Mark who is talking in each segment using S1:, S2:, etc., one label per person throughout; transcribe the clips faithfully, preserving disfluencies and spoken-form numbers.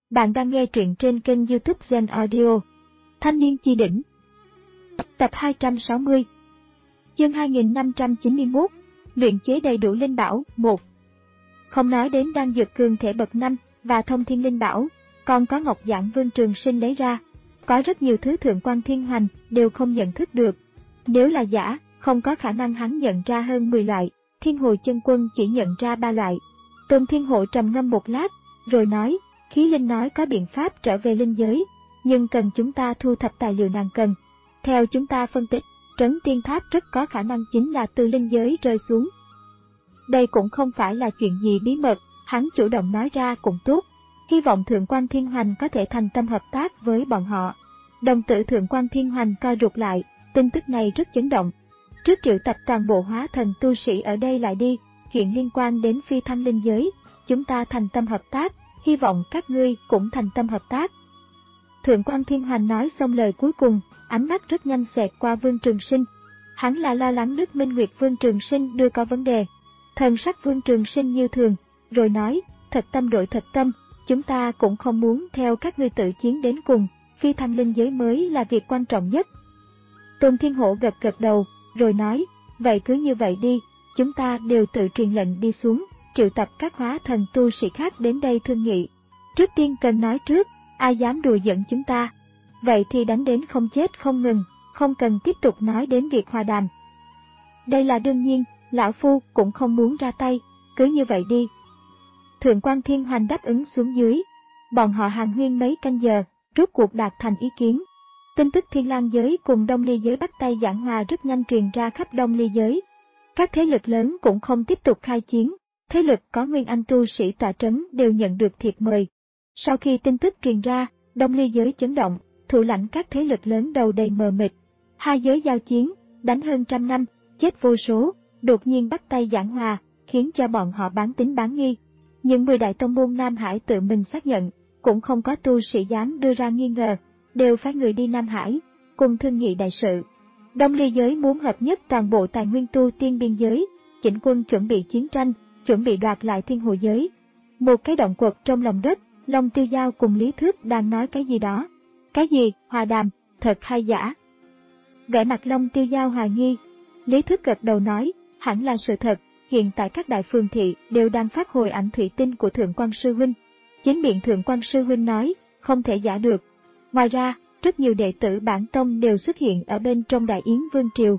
S1: Bạn đang nghe truyện trên kênh YouTube Zen Audio. Thanh niên chi đỉnh. Tập hai trăm sáu mươi. Chương hai nghìn năm trăm chín mươi mốt. Luyện chế đầy đủ linh bảo một. Không nói đến đan dược cường thể bậc năm và thông thiên linh bảo, còn có ngọc giản Vương Trường Sinh lấy ra. Có rất nhiều thứ Thượng Quan Thiên Hoành đều không nhận thức được. Nếu là giả, không có khả năng hắn nhận ra hơn mười loại, Thiên Hồ Chân Quân chỉ nhận ra ba loại. Tôn Thiên Hộ trầm ngâm một lát, rồi nói, Khí Linh nói có biện pháp trở về linh giới, nhưng cần chúng ta thu thập tài liệu nàng cần. Theo chúng ta phân tích, Trấn Tiên Tháp rất có khả năng chính là từ linh giới rơi xuống. Đây cũng không phải là chuyện gì bí mật, hắn chủ động nói ra cũng tốt. Hy vọng Thượng Quan Thiên Hoành có thể thành tâm hợp tác với bọn họ. Đồng tử Thượng Quan Thiên Hoành co rụt lại, tin tức này rất chấn động. Trước triệu tập toàn bộ hóa thần tu sĩ ở đây lại đi, chuyện liên quan đến phi thăng linh giới, chúng ta thành tâm hợp tác, hy vọng các ngươi cũng thành tâm hợp tác. Thượng Quan Thiên Hoành nói xong lời cuối cùng, ánh mắt rất nhanh xẹt qua Vương Trường Sinh. Hắn là lo lắng nước Minh Nguyệt Vương Trường Sinh đưa có vấn đề. Thần sắc Vương Trường Sinh như thường, rồi nói, thật tâm đổi thật tâm, chúng ta cũng không muốn theo các ngươi tự chiến đến cùng, phi thăng linh giới mới là việc quan trọng nhất. Tôn Thiên Hổ gật gật đầu, rồi nói, vậy cứ như vậy đi, chúng ta đều tự truyền lệnh đi xuống, triệu tập các hóa thần tu sĩ khác đến đây thương nghị. Trước tiên cần nói trước, ai dám đùa giỡn chúng ta, vậy thì đánh đến không chết không ngừng, không cần tiếp tục nói đến việc hòa đàm. Đây là đương nhiên, lão phu cũng không muốn ra tay, cứ như vậy đi. Thượng Quan Thiên Hoành đáp ứng xuống dưới, bọn họ hàn huyên mấy canh giờ, rốt cuộc đạt thành ý kiến. Tin tức Thiên Lang giới cùng Đông Ly giới bắt tay giảng hòa rất nhanh truyền ra khắp Đông Ly giới. Các thế lực lớn cũng không tiếp tục khai chiến, thế lực có nguyên anh tu sĩ tọa trấn đều nhận được thiệp mời. Sau khi tin tức truyền ra, Đông Ly giới chấn động, thủ lãnh các thế lực lớn đầu đầy mờ mịt. Hai giới giao chiến, đánh hơn trăm năm, chết vô số, đột nhiên bắt tay giảng hòa, khiến cho bọn họ bán tín bán nghi. Những mười đại tông môn Nam Hải tự mình xác nhận, cũng không có tu sĩ dám đưa ra nghi ngờ, đều phái người đi Nam Hải, cùng thương nghị đại sự. Đông Ly giới muốn hợp nhất toàn bộ tài nguyên tu tiên biên giới, chỉnh quân chuẩn bị chiến tranh, chuẩn bị đoạt lại Thiên Hồ giới. Một cái động quật trong lòng đất, Long Tiêu Giao cùng Lý Thước đang nói cái gì đó. Cái gì, hòa đàm, thật hay giả? Vẻ mặt Long Tiêu Giao hoài nghi, Lý Thước gật đầu nói, hẳn là sự thật, hiện tại các đại phường thị đều đang phát hồi ảnh thủy tinh của Thượng Quan Sư Huynh. Chính miệng Thượng Quan Sư Huynh nói, không thể giả được. Ngoài ra, rất nhiều đệ tử bản tông đều xuất hiện ở bên trong Đại Yến Vương Triều.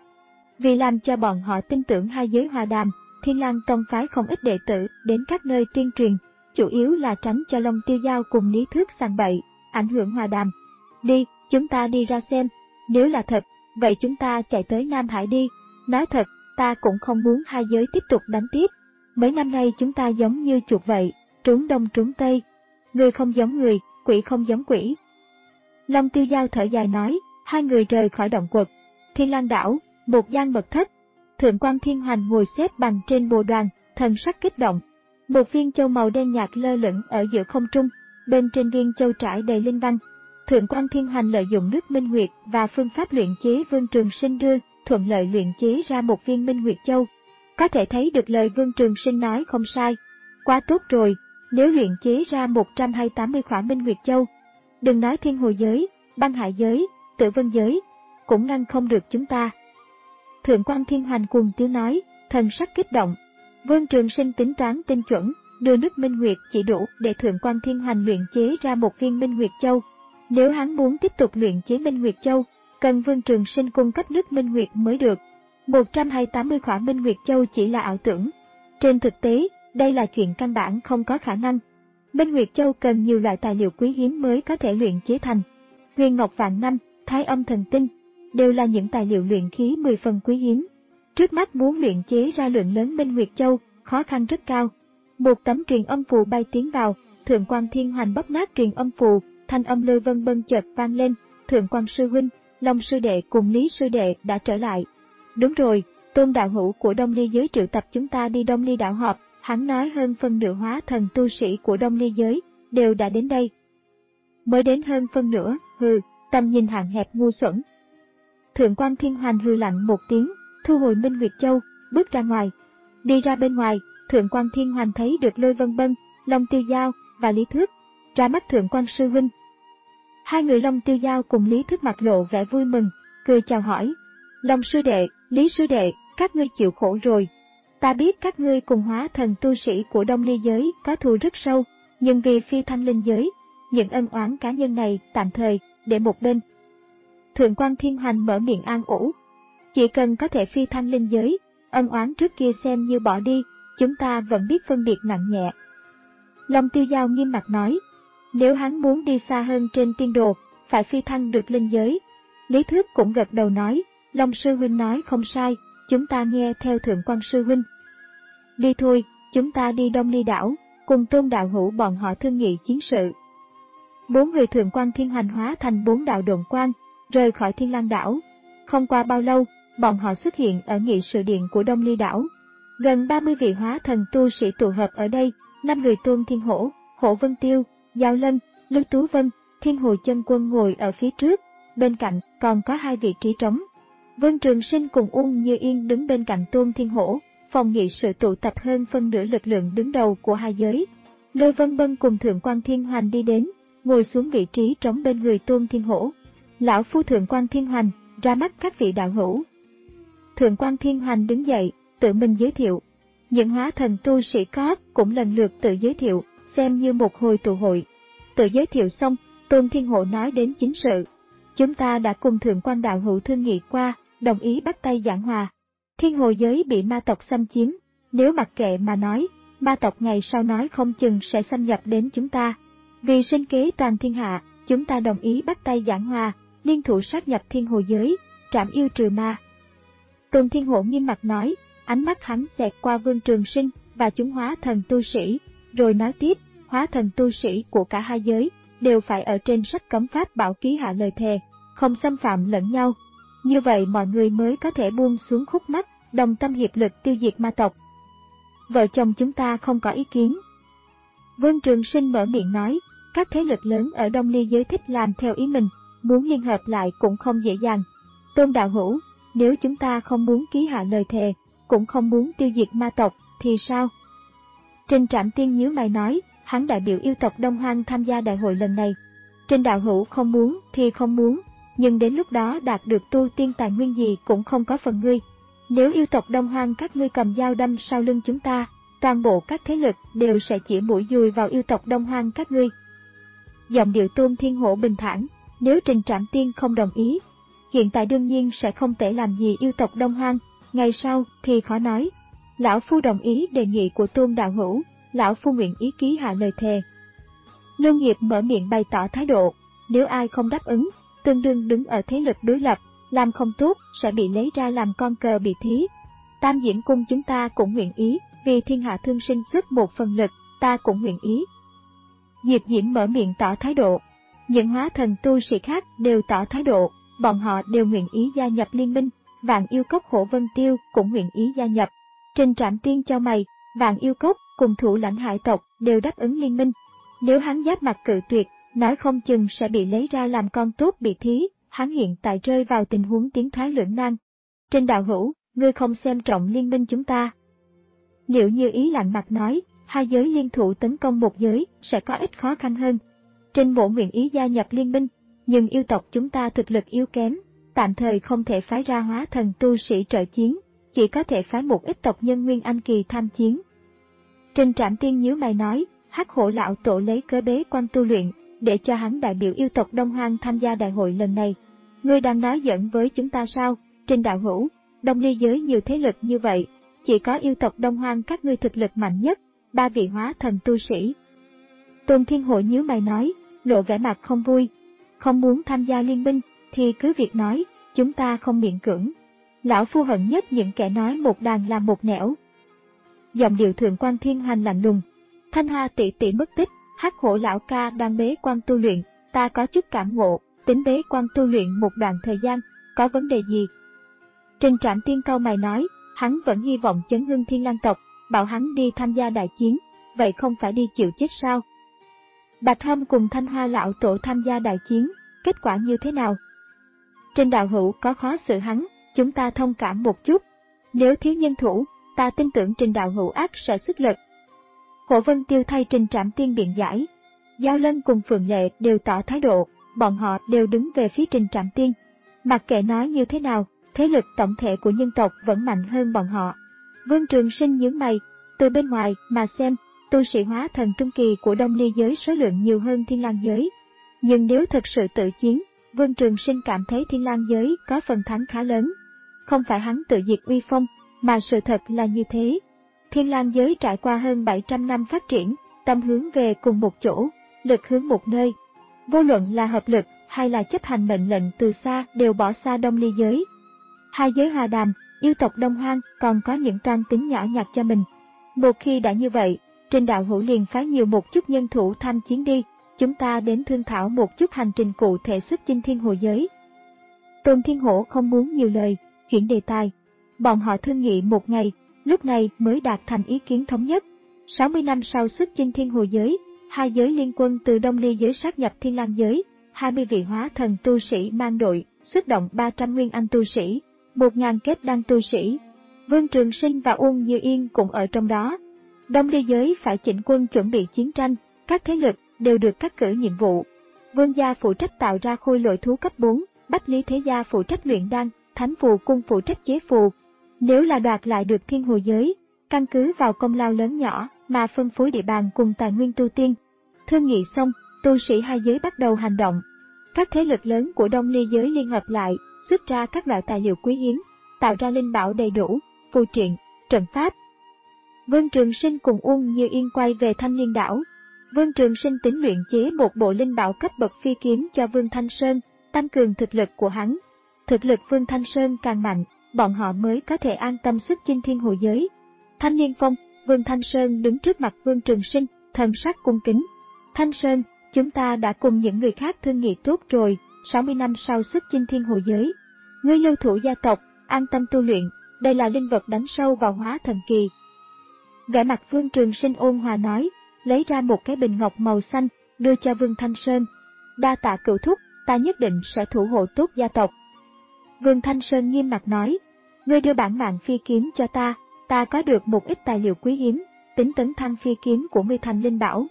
S1: Vì làm cho bọn họ tin tưởng hai giới hòa đàm, Thiên Lang tông phái không ít đệ tử đến các nơi tuyên truyền, chủ yếu là tránh cho Long Tiêu Giao cùng Lý Thước sàng bậy, ảnh hưởng hòa đàm. Đi, chúng ta đi ra xem, nếu là thật, vậy chúng ta chạy tới Nam Hải đi. Nói thật, ta cũng không muốn hai giới tiếp tục đánh tiếp. Mấy năm nay chúng ta giống như chuột vậy, trốn đông trốn tây. Người không giống người, quỷ không giống quỷ. Long Tiêu Giao thở dài nói, hai người rời khỏi động quật. Thiên Lang đảo, một gian mật thất. Thượng Quan Thiên Hoành ngồi xếp bằng trên bồ đoàn, thần sắc kích động. Một viên châu màu đen nhạt lơ lửng ở giữa không trung, bên trên viên châu trải đầy linh văn. Thượng Quan Thiên Hoành lợi dụng nước Minh Nguyệt và phương pháp luyện chế Vương Trường Sinh đưa, thuận lợi luyện chế ra một viên Minh Nguyệt Châu. Có thể thấy được lời Vương Trường Sinh nói không sai. Quá tốt rồi, nếu luyện chế ra một trăm hai mươi tám khỏa Minh Nguyệt Châu, đừng nói Thiên Hồ giới, Băng Hải giới, Tử Vân giới, cũng ngăn không được chúng ta. Thượng Quan Thiên Hoành cuồng tiếng nói, thần sắc kích động. Vương Trường Sinh tính toán tinh chuẩn, đưa nước Minh Nguyệt chỉ đủ để Thượng Quan Thiên Hoành luyện chế ra một viên Minh Nguyệt Châu. Nếu hắn muốn tiếp tục luyện chế Minh Nguyệt Châu, cần Vương Trường Sinh cung cấp nước Minh Nguyệt mới được. một trăm hai mươi tám khỏa Minh Nguyệt Châu chỉ là ảo tưởng. Trên thực tế, đây là chuyện căn bản không có khả năng. Minh Nguyệt Châu cần nhiều loại tài liệu quý hiếm mới có thể luyện chế thành. Huyền Ngọc Vạn Năm, Thái Âm Thần Tinh, đều là những tài liệu luyện khí mười phần quý hiếm. Trước mắt muốn luyện chế ra lượng lớn Minh Nguyệt Châu, khó khăn rất cao. Một tấm truyền âm phù bay tiến vào, Thượng Quan Thiên Hoành bóp nát truyền âm phù, thanh âm lôi vân vân chợt vang lên, Thượng Quan Sư Huynh, Long Sư Đệ cùng Lý Sư Đệ đã trở lại. Đúng rồi, Tôn đạo hữu của Đông Ly giới triệu tập chúng ta đi Đông Ly đảo họp, hắn nói hơn phân nửa hóa thần tu sĩ của Đông Ly giới đều đã đến đây. Mới đến hơn phân nửa, hừ, tầm nhìn hạn hẹp ngu xuẩn. Thượng Quan Thiên Hoành hừ lạnh một tiếng, thu hồi Minh Nguyệt Châu, bước ra ngoài. Đi ra bên ngoài, Thượng Quan Thiên Hoành thấy được Lôi Vân Bân, Long Tiêu Giao và Lý Thước. ra mắt Thượng quan sư huynh. Hai người Long Tiêu Giao cùng Lý Thức mặt lộ vẻ vui mừng, cười chào hỏi. Long sư đệ, Lý sư đệ, các ngươi chịu khổ rồi. Ta biết các ngươi cùng hóa thần tu sĩ của Đông Ly giới có thù rất sâu, nhưng vì phi thanh linh giới, những ân oán cá nhân này tạm thời để một bên. Thượng quan Thiên Hoành mở miệng an ủi. Chỉ cần có thể phi thanh linh giới, ân oán trước kia xem như bỏ đi, chúng ta vẫn biết phân biệt nặng nhẹ. Long Tiêu Giao nghiêm mặt nói, nếu hắn muốn đi xa hơn trên tiên đồ, phải phi thăng được linh giới. Lý Thước cũng gật đầu nói, Long sư huynh nói không sai, chúng ta nghe theo Thượng quan sư huynh. Đi thôi, chúng ta đi Đông Ly đảo, cùng Tôn đạo hữu bọn họ thương nghị chiến sự. Bốn người Thượng quan Thiên Hoành hóa thành bốn đạo độn quang, rời khỏi Thiên Lang đảo. Không qua bao lâu, bọn họ xuất hiện ở nghị sự điện của Đông Ly đảo. Gần ba mươi vị hóa thần tu sĩ tụ hợp ở đây, năm người Tôn Thiên Hổ, Hổ Vân Tiêu, Giao Lân, Lưu Tú Vân, Thiên Hồ Chân Quân ngồi ở phía trước, bên cạnh còn có hai vị trí trống. Vân Trường Sinh cùng Ung Như Yên đứng bên cạnh Tôn Thiên Hổ, phòng nghị sự tụ tập hơn phân nửa lực lượng đứng đầu của hai giới. Lôi Vân Bân cùng Thượng quan Thiên Hoành đi đến, ngồi xuống vị trí trống bên người Tôn Thiên Hổ. Lão phu Thượng quan Thiên Hoành, ra mắt các vị đạo hữu. Thượng quan Thiên Hoành đứng dậy, tự mình giới thiệu. Những hóa thần tu sĩ có cũng lần lượt tự giới thiệu, xem như một hồi tụ hội. Tự giới thiệu xong, Tôn Thiên Hổ nói đến chính sự. Chúng ta đã cùng Thượng quan đạo hữu thương nghị qua, đồng ý bắt tay giảng hòa. Thiên Hồ giới bị ma tộc xâm chiếm, nếu mặc kệ mà nói, ma tộc ngày sau nói không chừng sẽ xâm nhập đến chúng ta. Vì sinh kế toàn thiên hạ, chúng ta đồng ý bắt tay giảng hòa, liên thủ sát nhập Thiên Hồ giới, trảm yêu trừ ma. Tôn Thiên Hổ nghiêm mặt nói, ánh mắt hắn xẹt qua Vương Trường Sinh và chúng hóa thần tu sĩ, rồi nói tiếp, hóa thần tu sĩ của cả hai giới đều phải ở trên sách cấm pháp bảo ký hạ lời thề, không xâm phạm lẫn nhau. Như vậy mọi người mới có thể buông xuống khúc mắc, đồng tâm hiệp lực tiêu diệt ma tộc. Vợ chồng chúng ta không có ý kiến. Vương Trường Sinh mở miệng nói, các thế lực lớn ở Đông Ly giới thích làm theo ý mình, muốn liên hợp lại cũng không dễ dàng. Tôn đạo hữu, nếu chúng ta không muốn ký hạ lời thề, cũng không muốn tiêu diệt ma tộc, thì sao? Trình Trạm Tiên nhíu mày nói, hắn đại biểu yêu tộc Đông Hoang tham gia đại hội lần này. Trình đạo hữu không muốn thì không muốn, nhưng đến lúc đó đạt được tu tiên tài nguyên gì cũng không có phần ngươi. Nếu yêu tộc Đông Hoang các ngươi cầm dao đâm sau lưng chúng ta, toàn bộ các thế lực đều sẽ chỉ mũi dùi vào yêu tộc Đông Hoang các ngươi. Giọng điệu Tôn Thiên Hổ bình thản, nếu Trình Trạm Tiên không đồng ý, hiện tại đương nhiên sẽ không thể làm gì yêu tộc Đông Hoang, ngày sau thì khó nói. Lão phu đồng ý đề nghị của Tôn đạo hữu, lão phu nguyện ý ký hạ lời thề. Lưu Nghiệp mở miệng bày tỏ thái độ, nếu ai không đáp ứng, tương đương đứng ở thế lực đối lập, làm không tốt sẽ bị lấy ra làm con cờ bị thí. Tam Diễn Cung chúng ta cũng nguyện ý, vì thiên hạ thương sinh xuất một phần lực, ta cũng nguyện ý. Diệp Diễm mở miệng tỏ thái độ, những hóa thần tu sĩ khác đều tỏ thái độ, bọn họ đều nguyện ý gia nhập liên minh. Vạn Yêu Cốc Hổ Vân Tiêu cũng nguyện ý gia nhập. Trình Trạm Tiên cho mày, Vạn Yêu Cốc cùng thủ lãnh hải tộc đều đáp ứng liên minh. Nếu hắn giáp mặt cự tuyệt, nói không chừng sẽ bị lấy ra làm con tốt bị thí, hắn hiện tại rơi vào tình huống tiến thoái lưỡng nan. Trình đạo hữu, ngươi không xem trọng liên minh chúng ta. Liệu Như Ý lạnh mặt nói, hai giới liên thủ tấn công một giới sẽ có ít khó khăn hơn. Trình Mộ nguyện ý gia nhập liên minh, nhưng yêu tộc chúng ta thực lực yếu kém, tạm thời không thể phái ra hóa thần tu sĩ trợ chiến, chỉ có thể phái một ít tộc nhân Nguyên Anh kỳ tham chiến. Trình Trạm Tiên nhíu mày nói, Hắc Hổ lão tổ lấy cớ bế quan tu luyện, để cho hắn đại biểu yêu tộc Đông Hoang tham gia đại hội lần này. Ngươi đang nói giỡn với chúng ta sao? Trình đạo hữu, Đông Ly giới nhiều thế lực như vậy, chỉ có yêu tộc Đông Hoang các ngươi thực lực mạnh nhất, ba vị hóa thần tu sĩ. Tôn Thiên Hổ nhíu mày nói, lộ vẻ mặt không vui, không muốn tham gia liên minh thì cứ việc nói, chúng ta không miễn cưỡng. Lão phu hận nhất những kẻ nói một đàn làm một nẻo. Giọng điệu Thượng quan Thiên Hoành lạnh lùng, Thanh Hoa tỷ tỷ mất tích, Hắc Hổ lão ca đang bế quan tu luyện, ta có chút cảm ngộ, tính bế quan tu luyện một đoạn thời gian, có vấn đề gì? Trình Trạm Tiên cau mày nói, hắn vẫn hy vọng chấn hưng Thiên Lang tộc, bảo hắn đi tham gia đại chiến, vậy không phải đi chịu chết sao? Bạch Hâm cùng Thanh Hoa lão tổ tham gia đại chiến, kết quả như thế nào? Trình đạo hữu có khó xử hắn, chúng ta thông cảm một chút. Nếu thiếu nhân thủ, ta tin tưởng Trình đạo hữu ác sẽ sức lực. Hổ Vân Tiêu thay Trình Trạm Tiên biện giải. Giao Lân cùng Phượng Lệ đều tỏ thái độ, bọn họ đều đứng về phía Trình Trạm Tiên. Mặc kệ nói như thế nào, thế lực tổng thể của nhân tộc vẫn mạnh hơn bọn họ. Vương Trường Sinh nhướng mày, từ bên ngoài mà xem, tu sĩ hóa thần trung kỳ của Đông Ly giới số lượng nhiều hơn Thiên Lang giới. Nhưng nếu thực sự tự chiến, Vương Trường Sinh cảm thấy Thiên Lang giới có phần thắng khá lớn. Không phải hắn tự diệt uy phong, mà sự thật là như thế. Thiên Lang giới trải qua hơn bảy trăm năm phát triển, tâm hướng về cùng một chỗ, lực hướng một nơi. Vô luận là hợp lực hay là chấp hành mệnh lệnh từ xa đều bỏ xa Đông Ly giới. Hai giới hòa đàm, yêu tộc Đông Hoang còn có những toan tính nhỏ nhặt cho mình. Một khi đã như vậy, Trình đạo hữu liền phái nhiều một chút nhân thủ tham chiến đi, chúng ta đến thương thảo một chút hành trình cụ thể xuất chinh Thiên Hồ giới. Tôn Thiên Hổ không muốn nhiều lời, chuyển đề tài. Bọn họ thương nghị một ngày, lúc này mới đạt thành ý kiến thống nhất. sáu mươi năm sau xuất chinh Thiên Hồ giới, hai giới liên quân từ Đông Ly giới sát nhập Thiên Lang giới, hai mươi vị hóa thần tu sĩ mang đội, xuất động ba trăm nguyên anh tu sĩ, một nghìn kết đan tu sĩ. Vương Trường Sinh và Uông Như Yên cũng ở trong đó. Đông Ly giới phải chỉnh quân chuẩn bị chiến tranh, các thế lực đều được cắt cử nhiệm vụ. Vương gia phụ trách tạo ra khôi lỗi thú cấp bốn, Bách Lý Thế gia phụ trách luyện đan, Thánh Phù cung phụ trách chế phù. Nếu là đoạt lại được Thiên Hồ giới, căn cứ vào công lao lớn nhỏ mà phân phối địa bàn cùng tài nguyên tu tiên. Thương nghị xong, tu sĩ hai giới bắt đầu hành động. Các thế lực lớn của Đông Ly giới liên hợp lại, xuất ra các loại tài liệu quý hiếm, tạo ra linh bảo đầy đủ, phù triện, trận pháp. Vương Trường Sinh cùng Uông Như Yên quay về Thanh Liên đảo. Vương Trường Sinh tính luyện chế một bộ linh bảo cấp bậc phi kiếm cho Vương Thanh Sơn, tăng cường thực lực của hắn. Thực lực Vương Thanh Sơn càng mạnh, bọn họ mới có thể an tâm xuất chinh Thiên Hồ giới. Thanh Liên Phong, Vương Thanh Sơn đứng trước mặt Vương Trường Sinh, thần sắc cung kính. Thanh Sơn, chúng ta đã cùng những người khác thương nghị tốt rồi, sáu mươi năm sau xuất chinh Thiên Hồ giới. Ngươi lưu thủ gia tộc, an tâm tu luyện, đây là linh vật đánh sâu vào hóa thần kỳ. Vẻ mặt Vương Trường Sinh ôn hòa nói, lấy ra một cái bình ngọc màu xanh, đưa cho Vương Thanh Sơn. Đa tạ cửu thúc, ta nhất định sẽ thủ hộ tốt gia tộc. Vương Thanh Sơn nghiêm mặt nói, ngươi đưa bản mạng phi kiếm cho ta, ta có được một ít tài liệu quý hiếm, tính tấn thăng phi kiếm của ngươi thành linh bảo.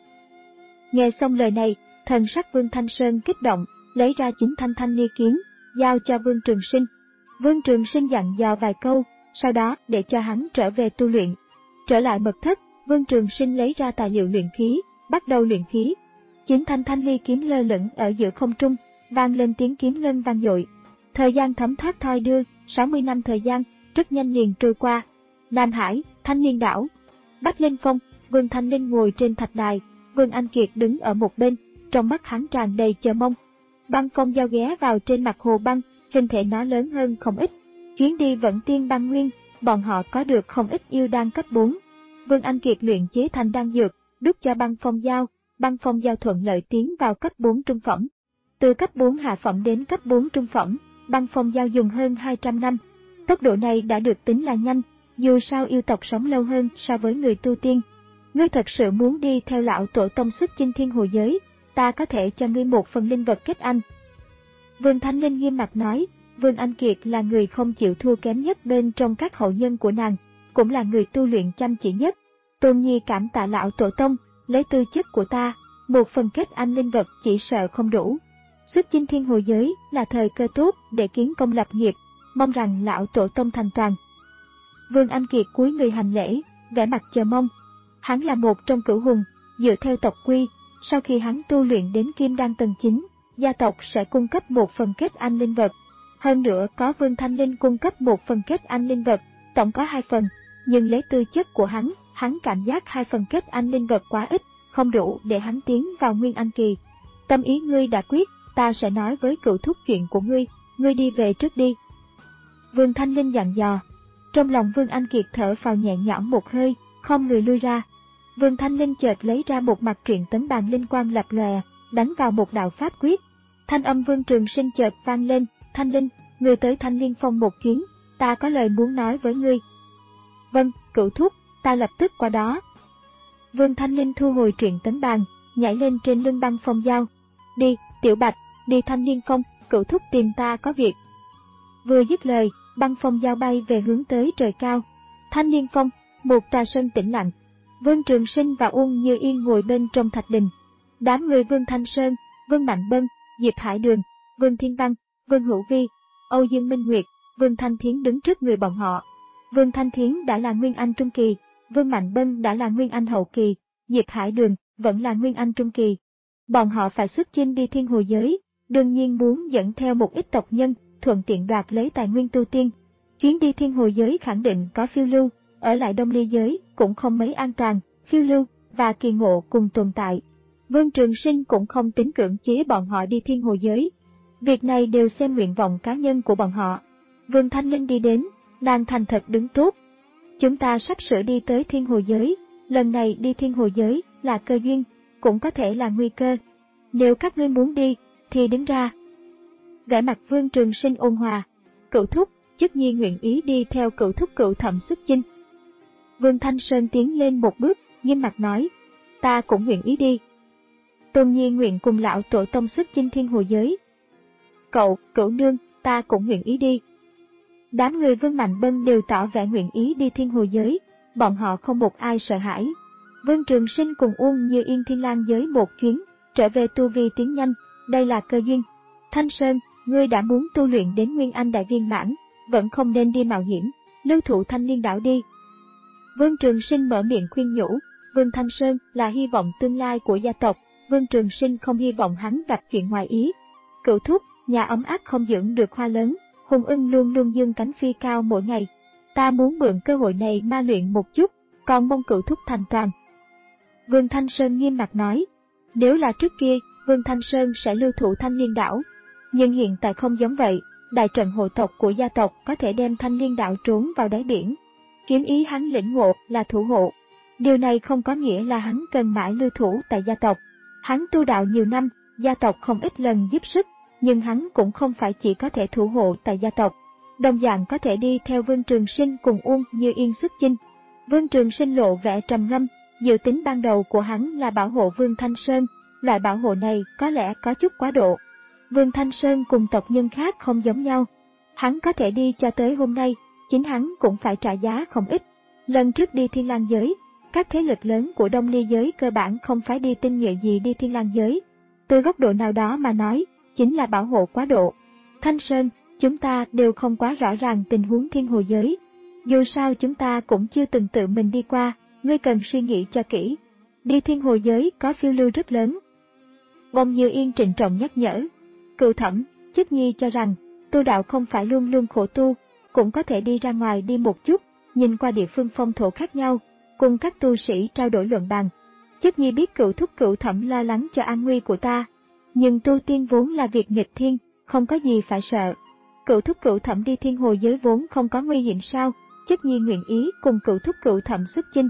S1: Nghe xong lời này, thần sắc Vương Thanh Sơn kích động, lấy ra chính thanh thanh ly kiếm, giao cho Vương Trường Sinh. Vương Trường Sinh dặn dò vài câu, sau đó để cho hắn trở về tu luyện. Trở lại mật thất, Vương Trường Sinh lấy ra tài liệu luyện khí, bắt đầu luyện khí. Chính thanh thanh ly kiếm lơ lửng ở giữa không trung, vang lên tiếng kiếm ngân vang dội. Thời gian thấm thoát thoi đưa, sáu mươi năm thời gian, rất nhanh liền trôi qua. Nam Hải, Thanh Liên đảo, Bách Linh Phong, Vương Thanh Linh ngồi trên thạch đài, Vương Anh Kiệt đứng ở một bên, trong mắt hắn tràn đầy chờ mong. Băng Phong Giao ghé vào trên mặt hồ băng, hình thể nó lớn hơn không ít. Chuyến đi Vận Tiên Băng Nguyên, bọn họ có được không ít yêu đan cấp bốn. Vương Anh Kiệt luyện chế thành đan dược, đút cho Băng Phong Giao, Băng Phong Giao thuận lợi tiến vào cấp bốn trung phẩm. Từ cấp bốn hạ phẩm đến cấp bốn trung phẩm, Băng Phong Giao dùng hơn hai trăm năm. Tốc độ này đã được tính là nhanh, dù sao yêu tộc sống lâu hơn so với người tu tiên. Ngươi thật sự muốn đi theo lão tổ tông xuất chinh Thiên Hồ giới, ta có thể cho ngươi một phần linh vật kết anh. Vương Thanh Linh nghiêm mặt nói, Vương Anh Kiệt là người không chịu thua kém nhất bên trong các hậu nhân của nàng, cũng là người tu luyện chăm chỉ nhất. Tôn Nhi cảm tạ lão tổ tông, lấy tư chất của ta, một phần kết anh linh vật chỉ sợ không đủ. Xuất chinh Thiên Hồ giới là thời cơ tốt để kiến công lập nghiệp, mong rằng lão tổ tông thành toàn. Vương Anh Kiệt cúi người hành lễ, vẻ mặt chờ mong. Hắn là một trong cửu hùng, dựa theo tộc quy, sau khi hắn tu luyện đến kim đan tầng chín, gia tộc sẽ cung cấp một phần kết anh linh vật. Hơn nữa có Vương Thanh Linh cung cấp một phần kết anh linh vật, tổng có hai phần, nhưng lấy tư chất của hắn, hắn cảm giác hai phần kết anh linh vật quá ít, không đủ để hắn tiến vào Nguyên Anh kỳ. Tâm ý ngươi đã quyết, ta sẽ nói với cửu thúc chuyện của ngươi, ngươi đi về trước đi. Vương Thanh Linh dặn dò. Trong lòng Vương Anh Kiệt thở phào nhẹ nhõm một hơi, không người lui ra. Vương Thanh Linh chợt lấy ra một mặt truyện tấn bàn linh quang lập lòe, đánh vào một đạo pháp quyết. Thanh âm Vương Trường Sinh chợt vang lên, Thanh Linh, ngươi tới Thanh Liên Phong một chuyến, ta có lời muốn nói với ngươi. Vâng, cửu thúc, ta lập tức qua đó. Vương Thanh Linh thu hồi truyện tấn bàn, nhảy lên trên lưng Băng Phong Giao. Đi, Tiểu Bạch, đi Thanh Liên Phong, cửu thúc tìm ta có việc. Vừa dứt lời, Băng Phong Giao bay về hướng tới trời cao. Thanh Liên Phong, một tòa sơn tĩnh lặng. Vương Trường Sinh và Uông Như Yên ngồi bên trong thạch đình. Đám người Vương Thanh Sơn, Vương Mạnh Bân, Diệp Hải Đường, Vương Thiên Băng, Vương Hữu Vi, Âu Dương Minh Nguyệt, Vương Thanh Thiến đứng trước người bọn họ. Vương Thanh Thiến đã là Nguyên Anh Trung Kỳ, Vương Mạnh Bân đã là Nguyên Anh Hậu Kỳ, Diệp Hải Đường vẫn là Nguyên Anh Trung Kỳ. Bọn họ phải xuất chinh đi thiên hồ giới, đương nhiên muốn dẫn theo một ít tộc nhân, thuận tiện đoạt lấy tài nguyên tu tiên. Chuyến đi thiên hồ giới khẳng định có phiêu lưu, ở lại Đông Ly giới cũng không mấy an toàn, phiêu lưu và kỳ ngộ cùng tồn tại. Vương Trường Sinh cũng không tính cưỡng chế bọn họ đi thiên hồ giới. Việc này đều xem nguyện vọng cá nhân của bọn họ. Vương Thanh Linh đi đến, nàng thành thật đứng tốt. Chúng ta sắp sửa đi tới thiên hồ giới, lần này đi thiên hồ giới là cơ duyên, cũng có thể là nguy cơ. Nếu các ngươi muốn đi, thì đứng ra. Vẻ mặt Vương Trường Sinh ôn hòa. Cửu thúc, Chức Nhi nguyện ý đi theo cửu thúc cửu thẩm xuất chinh. Vương Thanh Sơn tiến lên một bước, nghiêm mặt nói, ta cũng nguyện ý đi. Tôn Nhi nguyện cùng lão tổ tông xuất chinh thiên hồ giới. Cậu, Cửu nương, ta cũng nguyện ý đi. Đám người Vương Mạnh Bân đều tỏ vẻ nguyện ý đi thiên hồ giới, bọn họ không một ai sợ hãi. Vương Trường Sinh cùng Uông Như Yên Thiên Lang giới một chuyến, trở về tu vi tiến nhanh, đây là cơ duyên. Thanh Sơn, ngươi đã muốn tu luyện đến Nguyên Anh đại viên mãn, vẫn không nên đi mạo hiểm, lưu thủ Thanh Liên đảo đi. Vương Trường Sinh mở miệng khuyên nhủ, Vương Thanh Sơn là hy vọng tương lai của gia tộc, Vương Trường Sinh không hy vọng hắn gặp chuyện ngoài ý. Cửu thúc, nhà ấm áp không dưỡng được hoa lớn, hùng ưng luôn luôn dương cánh phi cao mỗi ngày. Ta muốn mượn cơ hội này ma luyện một chút, còn mong cửu thúc thành toàn. Vương Thanh Sơn nghiêm mặt nói, nếu là trước kia, Vương Thanh Sơn sẽ lưu thủ Thanh Liên đảo. Nhưng hiện tại không giống vậy, đại trận hộ tộc của gia tộc có thể đem Thanh Liên đảo trốn vào đáy biển. Kiếm ý hắn lĩnh ngộ là thủ hộ. Điều này không có nghĩa là hắn cần mãi lưu thủ tại gia tộc. Hắn tu đạo nhiều năm, gia tộc không ít lần giúp sức, nhưng hắn cũng không phải chỉ có thể thủ hộ tại gia tộc. Đồng dạng có thể đi theo Vương Trường Sinh cùng Uông Như Yên xuất chinh. Vương Trường Sinh lộ vẻ trầm ngâm, dự tính ban đầu của hắn là bảo hộ Vương Thanh Sơn, loại bảo hộ này có lẽ có chút quá độ. Vương Thanh Sơn cùng tộc nhân khác không giống nhau. Hắn có thể đi cho tới hôm nay, chính hắn cũng phải trả giá không ít. Lần trước đi Thiên Lang giới, các thế lực lớn của Đông Ly giới cơ bản không phải đi tinh nhuệ gì đi Thiên Lang giới. Từ góc độ nào đó mà nói, chính là bảo hộ quá độ. Thanh Sơn, chúng ta đều không quá rõ ràng tình huống thiên hồ giới. Dù sao chúng ta cũng chưa từng tự mình đi qua, ngươi cần suy nghĩ cho kỹ. Đi thiên hồ giới có phiêu lưu rất lớn. Ông Như Yên trịnh trọng nhắc nhở. Cựu thẩm, Chức Nhi cho rằng, tu đạo không phải luôn luôn khổ tu, cũng có thể đi ra ngoài đi một chút, nhìn qua địa phương phong thổ khác nhau, cùng các tu sĩ trao đổi luận bàn. Chức Nhi biết cựu thúc cựu thẩm lo lắng cho an nguy của ta, nhưng tu tiên vốn là việc nghịch thiên, không có gì phải sợ. Cựu thúc cựu thẩm đi thiên hồ giới vốn không có nguy hiểm sao, Chức Nhi nguyện ý cùng cựu thúc cựu thẩm xuất chinh.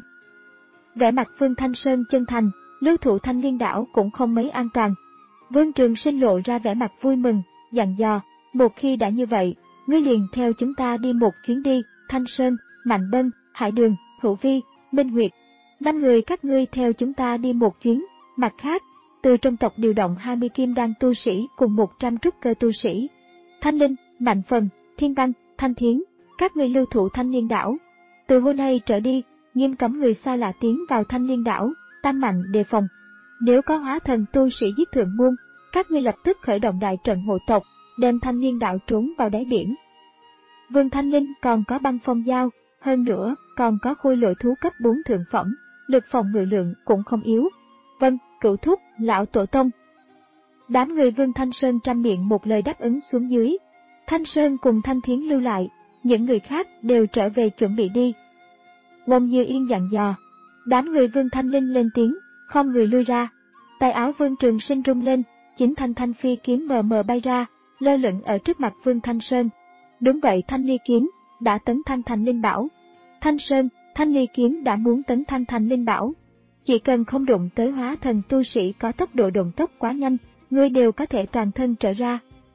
S1: Vẻ mặt Vương Thanh Sơn chân thành, lưu thủ Thanh Liên đảo cũng không mấy an toàn. Vương Trường Sinh lộ ra vẻ mặt vui mừng, dặn dò, một khi đã như vậy, ngươi liền theo chúng ta đi một chuyến đi, Thanh Sơn, Mạnh Bân, Hải Đường, Hữu Vi, Minh Nguyệt. Năm người các ngươi theo chúng ta đi một chuyến, mặt khác, từ trong tộc điều động hai mươi kim đan tu sĩ cùng một trăm trúc cơ tu sĩ. Thanh Linh, Mạnh Phần, Thiên Băng, Thanh Thiến, các ngươi lưu thủ Thanh Liên đảo. Từ hôm nay trở đi, nghiêm cấm người xa lạ tiến vào Thanh Liên đảo, tam mạnh đề phòng. Nếu có hóa thần tu sĩ giết thượng môn, các ngươi lập tức khởi động đại trận hộ tộc, đem Thanh Liên đảo trốn vào đáy biển. Vương Thanh Linh còn có băng phong dao, hơn nữa còn có khôi lỗi thú cấp bốn thượng phẩm, lực phòng ngự lượng cũng không yếu. Vâng, cửu thúc, lão tổ tông. Đám người Vương Thanh Sơn trăm miệng một lời đáp ứng xuống dưới. Thanh Sơn cùng Thanh Thiến lưu lại, những người khác đều trở về chuẩn bị đi. Ông Như Yên dặn dò. Đám người Vương Thanh Linh lên tiếng, không người lui ra. Tay áo Vương Trường Sinh rung lên, chính thanh thanh phi kiếm mờ mờ bay ra, lơ lửng ở trước mặt Vương Thanh Sơn. Đúng vậy, thanh ly kiếm đã tấn thăng thành linh bảo. Thanh Sơn, thanh ly kiếm đã muốn tấn thăng thành linh bảo. Chỉ cần không đụng tới hóa thần tu sĩ có tốc độ độn tốc quá nhanh, ngươi đều có thể toàn thân trở ra.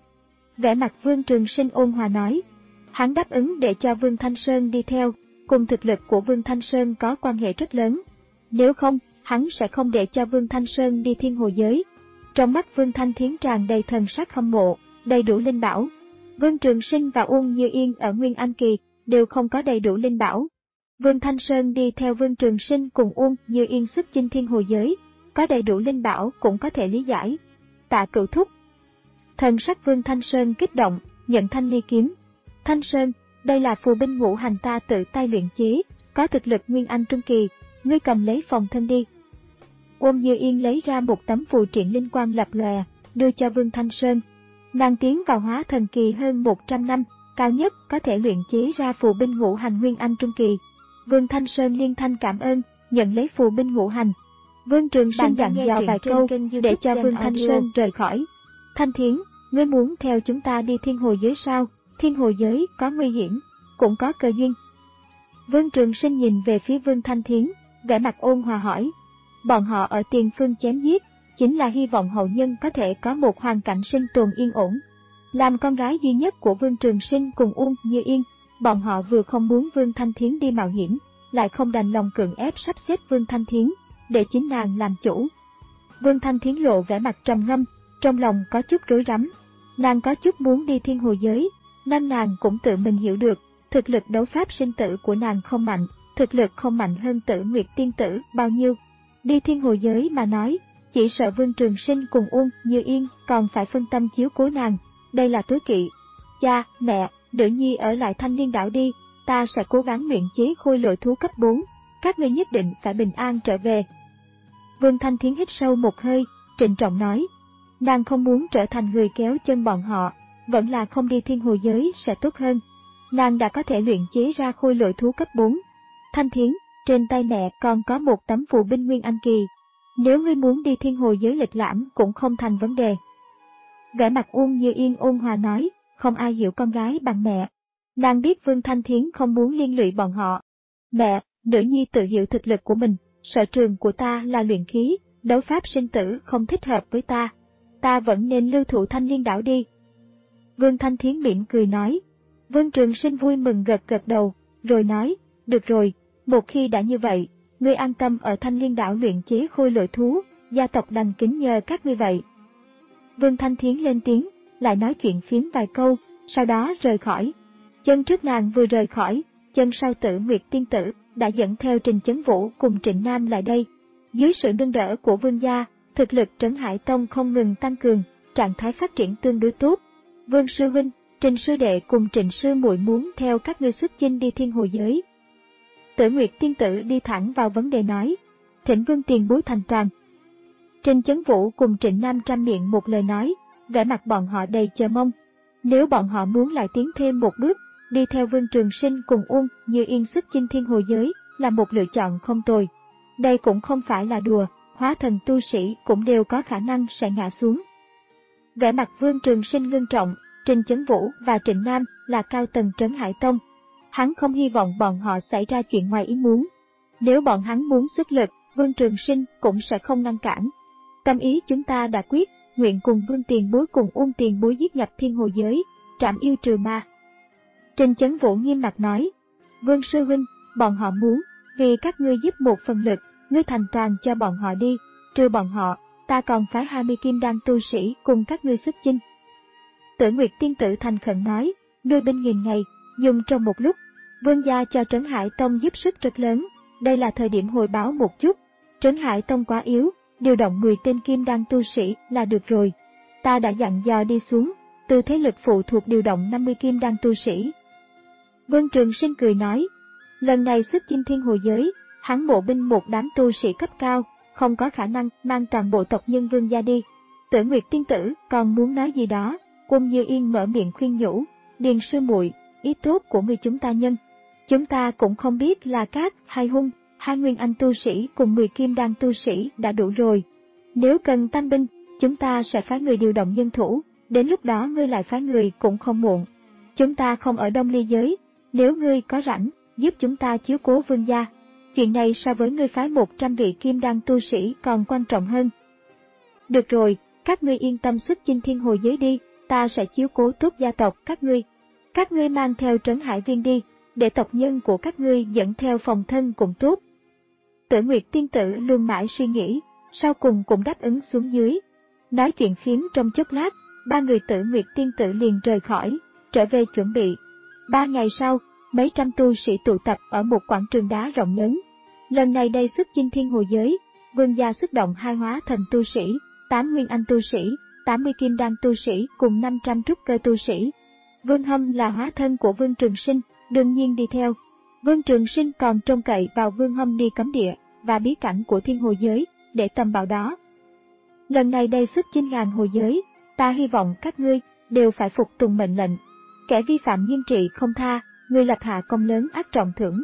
S1: Vẻ mặt Vương Trường Sinh ôn hòa nói. Hắn đáp ứng để cho Vương Thanh Sơn đi theo, cùng thực lực của Vương Thanh Sơn có quan hệ rất lớn. Nếu không, hắn sẽ không để cho Vương Thanh Sơn đi thiên hồ giới. Trong mắt Vương Thanh Thiến tràn đầy thần sắc hâm mộ, đầy đủ linh bảo. Vương Trường Sinh và Uông Như Yên ở Nguyên Anh Kỳ đều không có đầy đủ linh bảo. Vương Thanh Sơn đi theo Vương Trường Sinh cùng Uông Như Yên xuất chinh thiên hồ giới. có đầy đủ linh bảo cũng có thể lý giải. Tạ Cửu thúc. Thần sắc Vương Thanh Sơn kích động, nhận thanh ly kiếm. Thanh Sơn, đây là phù binh ngũ hành ta tự tay luyện chế, có thực lực nguyên anh trung kỳ, ngươi cầm lấy phòng thân đi. Uông Như Yên lấy ra một tấm phù triện linh quang lập lòe, đưa cho Vương Thanh Sơn. Nàng tiến vào hóa thần kỳ hơn một trăm năm, cao nhất có thể luyện chế ra phù binh ngũ hành nguyên anh trung kỳ. Vương Thanh Sơn liên thanh cảm ơn, nhận lấy phù binh ngũ hành. Vương Trường Sinh dặn dò vài câu để cho Vương Thanh Sơn rời khỏi. Thanh Thiến, ngươi muốn theo chúng ta đi thiên hồ giới sao? Thiên hồ giới có nguy hiểm, cũng có cơ duyên. Vương Trường Sinh nhìn về phía Vương Thanh Thiến, vẻ mặt ôn hòa hỏi. Bọn họ ở tiền phương chém giết, chính là hy vọng hậu nhân có thể có một hoàn cảnh sinh tồn yên ổn. Làm con gái duy nhất của Vương Trường Sinh cùng Uông Như Yên, bọn họ vừa không muốn Vương Thanh Thiến đi mạo hiểm, lại không đành lòng cưỡng ép sắp xếp Vương Thanh Thiến, để chính nàng làm chủ. Vương Thanh Thiến lộ vẻ mặt trầm ngâm, trong lòng có chút rối rắm. Nàng có chút muốn đi thiên hồ giới, nên nàng cũng tự mình hiểu được, thực lực đấu pháp sinh tử của nàng không mạnh, thực lực không mạnh hơn Tử Nguyệt tiên tử bao nhiêu. Đi thiên hồ giới mà nói, chỉ sợ Vương Trường Sinh cùng Uông Như Yên còn phải phân tâm chiếu cố nàng, đây là tối kỵ. Cha, mẹ, nữ nhi ở lại Thanh Liên đảo đi, ta sẽ cố gắng luyện chế khôi lỗi thú cấp bốn, các ngươi nhất định phải bình an trở về. Vương Thanh Thiến hít sâu một hơi, trịnh trọng nói, nàng không muốn trở thành người kéo chân bọn họ, vẫn là không đi thiên hồ giới sẽ tốt hơn. Nàng đã có thể luyện chế ra khôi lỗi thú cấp bốn. Thanh Thiến, trên tay mẹ còn có một tấm phù binh nguyên anh kỳ, nếu ngươi muốn đi thiên hồ giới lịch lãm cũng không thành vấn đề. Vẻ mặt Uông Như Yên ôn hòa nói, không ai hiểu con gái bằng mẹ. Nàng biết Vương Thanh Thiến không muốn liên lụy bọn họ. Mẹ, nữ nhi tự hiểu thực lực của mình, sở trường của ta là luyện khí, đấu pháp sinh tử không thích hợp với ta. Ta vẫn nên lưu thủ Thanh Liên đảo đi. Vương Thanh Thiến mỉm cười nói. Vương Trường Sinh vui mừng gật gật đầu, rồi nói, được rồi, một khi đã như vậy, ngươi an tâm ở Thanh Liên đảo luyện chế khôi lỗi thú, gia tộc đành kính nhờ các ngươi vậy. Vương Thanh Thiến lên tiếng, lại nói chuyện phiếm vài câu, sau đó rời khỏi. Chân trước nàng vừa rời khỏi, chân sau Tử Nguyệt tiên tử đã dẫn theo Trình Chấn Vũ cùng Trịnh Nam lại đây. Dưới sự nâng đỡ của Vương gia, thực lực Trấn Hải Tông không ngừng tăng cường, trạng thái phát triển tương đối tốt. Vương sư huynh, Trình sư đệ cùng Trịnh sư muội muốn theo các ngươi xuất chinh đi thiên hồ giới. Tử Nguyệt tiên tử đi thẳng vào vấn đề nói, thỉnh Vương tiền bối thành toàn. Trình Chấn Vũ cùng Trịnh Nam trăm miệng một lời nói, vẻ mặt bọn họ đầy chờ mong. Nếu bọn họ muốn lại tiến thêm một bước, đi theo Vương Trường Sinh cùng Uông Như Yên xuất chinh thiên hồ giới là một lựa chọn không tồi. Đây cũng không phải là đùa, hóa thần tu sĩ cũng đều có khả năng sẽ ngã xuống. Vẻ mặt Vương Trường Sinh ngưng trọng, Trình Chấn Vũ và Trịnh Nam là cao tầng Trấn Hải Tông. Hắn không hy vọng bọn họ xảy ra chuyện ngoài ý muốn. Nếu bọn hắn muốn xuất lực, Vương Trường Sinh cũng sẽ không ngăn cản. Tâm ý chúng ta đã quyết, nguyện cùng Vương tiền bối cùng Uông tiền bối giết nhập thiên hồ giới, trảm yêu trừ ma. Trình Chấn Vũ nghiêm mặt nói, Vương sư huynh, bọn họ muốn, vì các ngươi giúp một phần lực, ngươi thành toàn cho bọn họ đi, trừ bọn họ, ta còn phái hai mươi kim đan tu sĩ cùng các ngươi xuất chinh. Tử Nguyệt tiên tử thành khẩn nói, nuôi binh nghìn ngày, dùng trong một lúc, Vương gia cho Trấn Hải Tông giúp sức rất lớn, đây là thời điểm hồi báo một chút, Trấn Hải Tông quá yếu, điều động mười tên kim đan tu sĩ là được rồi. Ta đã dặn dò đi xuống, từ thế lực phụ thuộc điều động năm mươi kim đan tu sĩ. Vương Trường Sinh cười nói, lần này xuất chinh thiên hồ giới, hắn bộ binh một đám tu sĩ cấp cao, không có khả năng mang toàn bộ tộc nhân Vương gia đi. Tử Nguyệt tiên tử còn muốn nói gì đó, Uông Như Yên mở miệng khuyên nhủ, Điền sư muội, ý tốt của người chúng ta nhân. Chúng ta cũng không biết là cát hay hung, hai nguyên anh tu sĩ cùng mười kim đan tu sĩ đã đủ rồi. Nếu cần tăng binh, chúng ta sẽ phái người điều động nhân thủ, đến lúc đó ngươi lại phái người cũng không muộn. Chúng ta không ở Đông Ly giới, nếu ngươi có rảnh, giúp chúng ta chiếu cố Vương gia. Chuyện này so với ngươi phái một trăm vị kim đan tu sĩ còn quan trọng hơn. Được rồi, các ngươi yên tâm xuất chinh thiên hồ giới đi, ta sẽ chiếu cố tốt gia tộc các ngươi. Các ngươi mang theo Trấn Hải Viên đi, để tộc nhân của các ngươi dẫn theo phòng thân cũng tốt. Tử Nguyệt tiên tử luôn mãi suy nghĩ, sau cùng cũng đáp ứng xuống dưới. Nói chuyện phiếm trong chốc lát, ba người Tử Nguyệt tiên tử liền rời khỏi, trở về chuẩn bị. Ba ngày sau, mấy trăm tu sĩ tụ tập ở một quảng trường đá rộng lớn. Lần này đây xuất chinh thiên hồ giới, Vương gia xuất động hai hóa thần tu sĩ, tám nguyên anh tu sĩ, tám mươi kim đan tu sĩ cùng năm trăm trúc cơ tu sĩ. Vương Hâm là hóa thân của Vương Trường Sinh, đương nhiên đi theo. Vương Trường Sinh còn trông cậy vào Vương Hâm đi cấm địa và bí cảnh của thiên hồ giới để tầm bảo đó. Lần này đây xuất chinh ngàn hồ giới, ta hy vọng các ngươi đều phải phục tùng mệnh lệnh. Kẻ vi phạm nghiêm trị không tha, ngươi lập hạ công lớn ác trọng thưởng.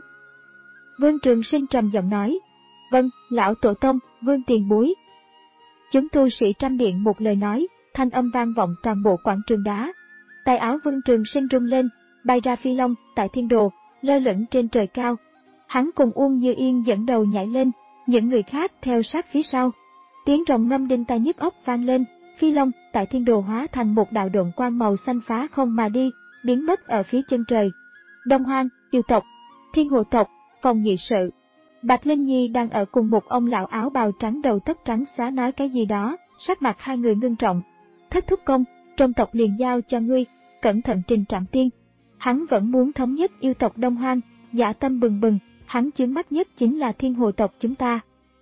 S1: Vương Trường Sinh trầm giọng nói, vâng, lão tổ tông, Vương tiền bối. Chúng tu sĩ trăm miệng một lời nói, thanh âm vang vọng toàn bộ quảng trường đá. Tay áo Vương Trường Sinh rung lên, bay ra phi long tại thiên đồ, lơ lửng trên trời cao. Hắn cùng Uông Như Yên dẫn đầu nhảy lên, những người khác theo sát phía sau. Tiếng rồng ngâm đinh tai nhức óc vang lên, phi long tại thiên đồ hóa thành một đạo độn quang màu xanh phá không mà đi, biến mất ở phía chân trời. Đông Hoang, yêu tộc, thiên hồ tộc, phòng nghị sự. Bạch Linh Nhi đang ở cùng một ông lão áo bào trắng đầu tóc trắng xóa nói cái gì đó, sắc mặt hai người ngưng trọng. Thất thúc công, trong tộc liền giao cho ngươi, cẩn thận Trình Trạm Tiên. Hắn vẫn muốn thống nhất yêu tộc Đông Hoang, dạ tâm bừng bừng, hắn chướng mắt nhất chính là thiên hồ tộc chúng ta.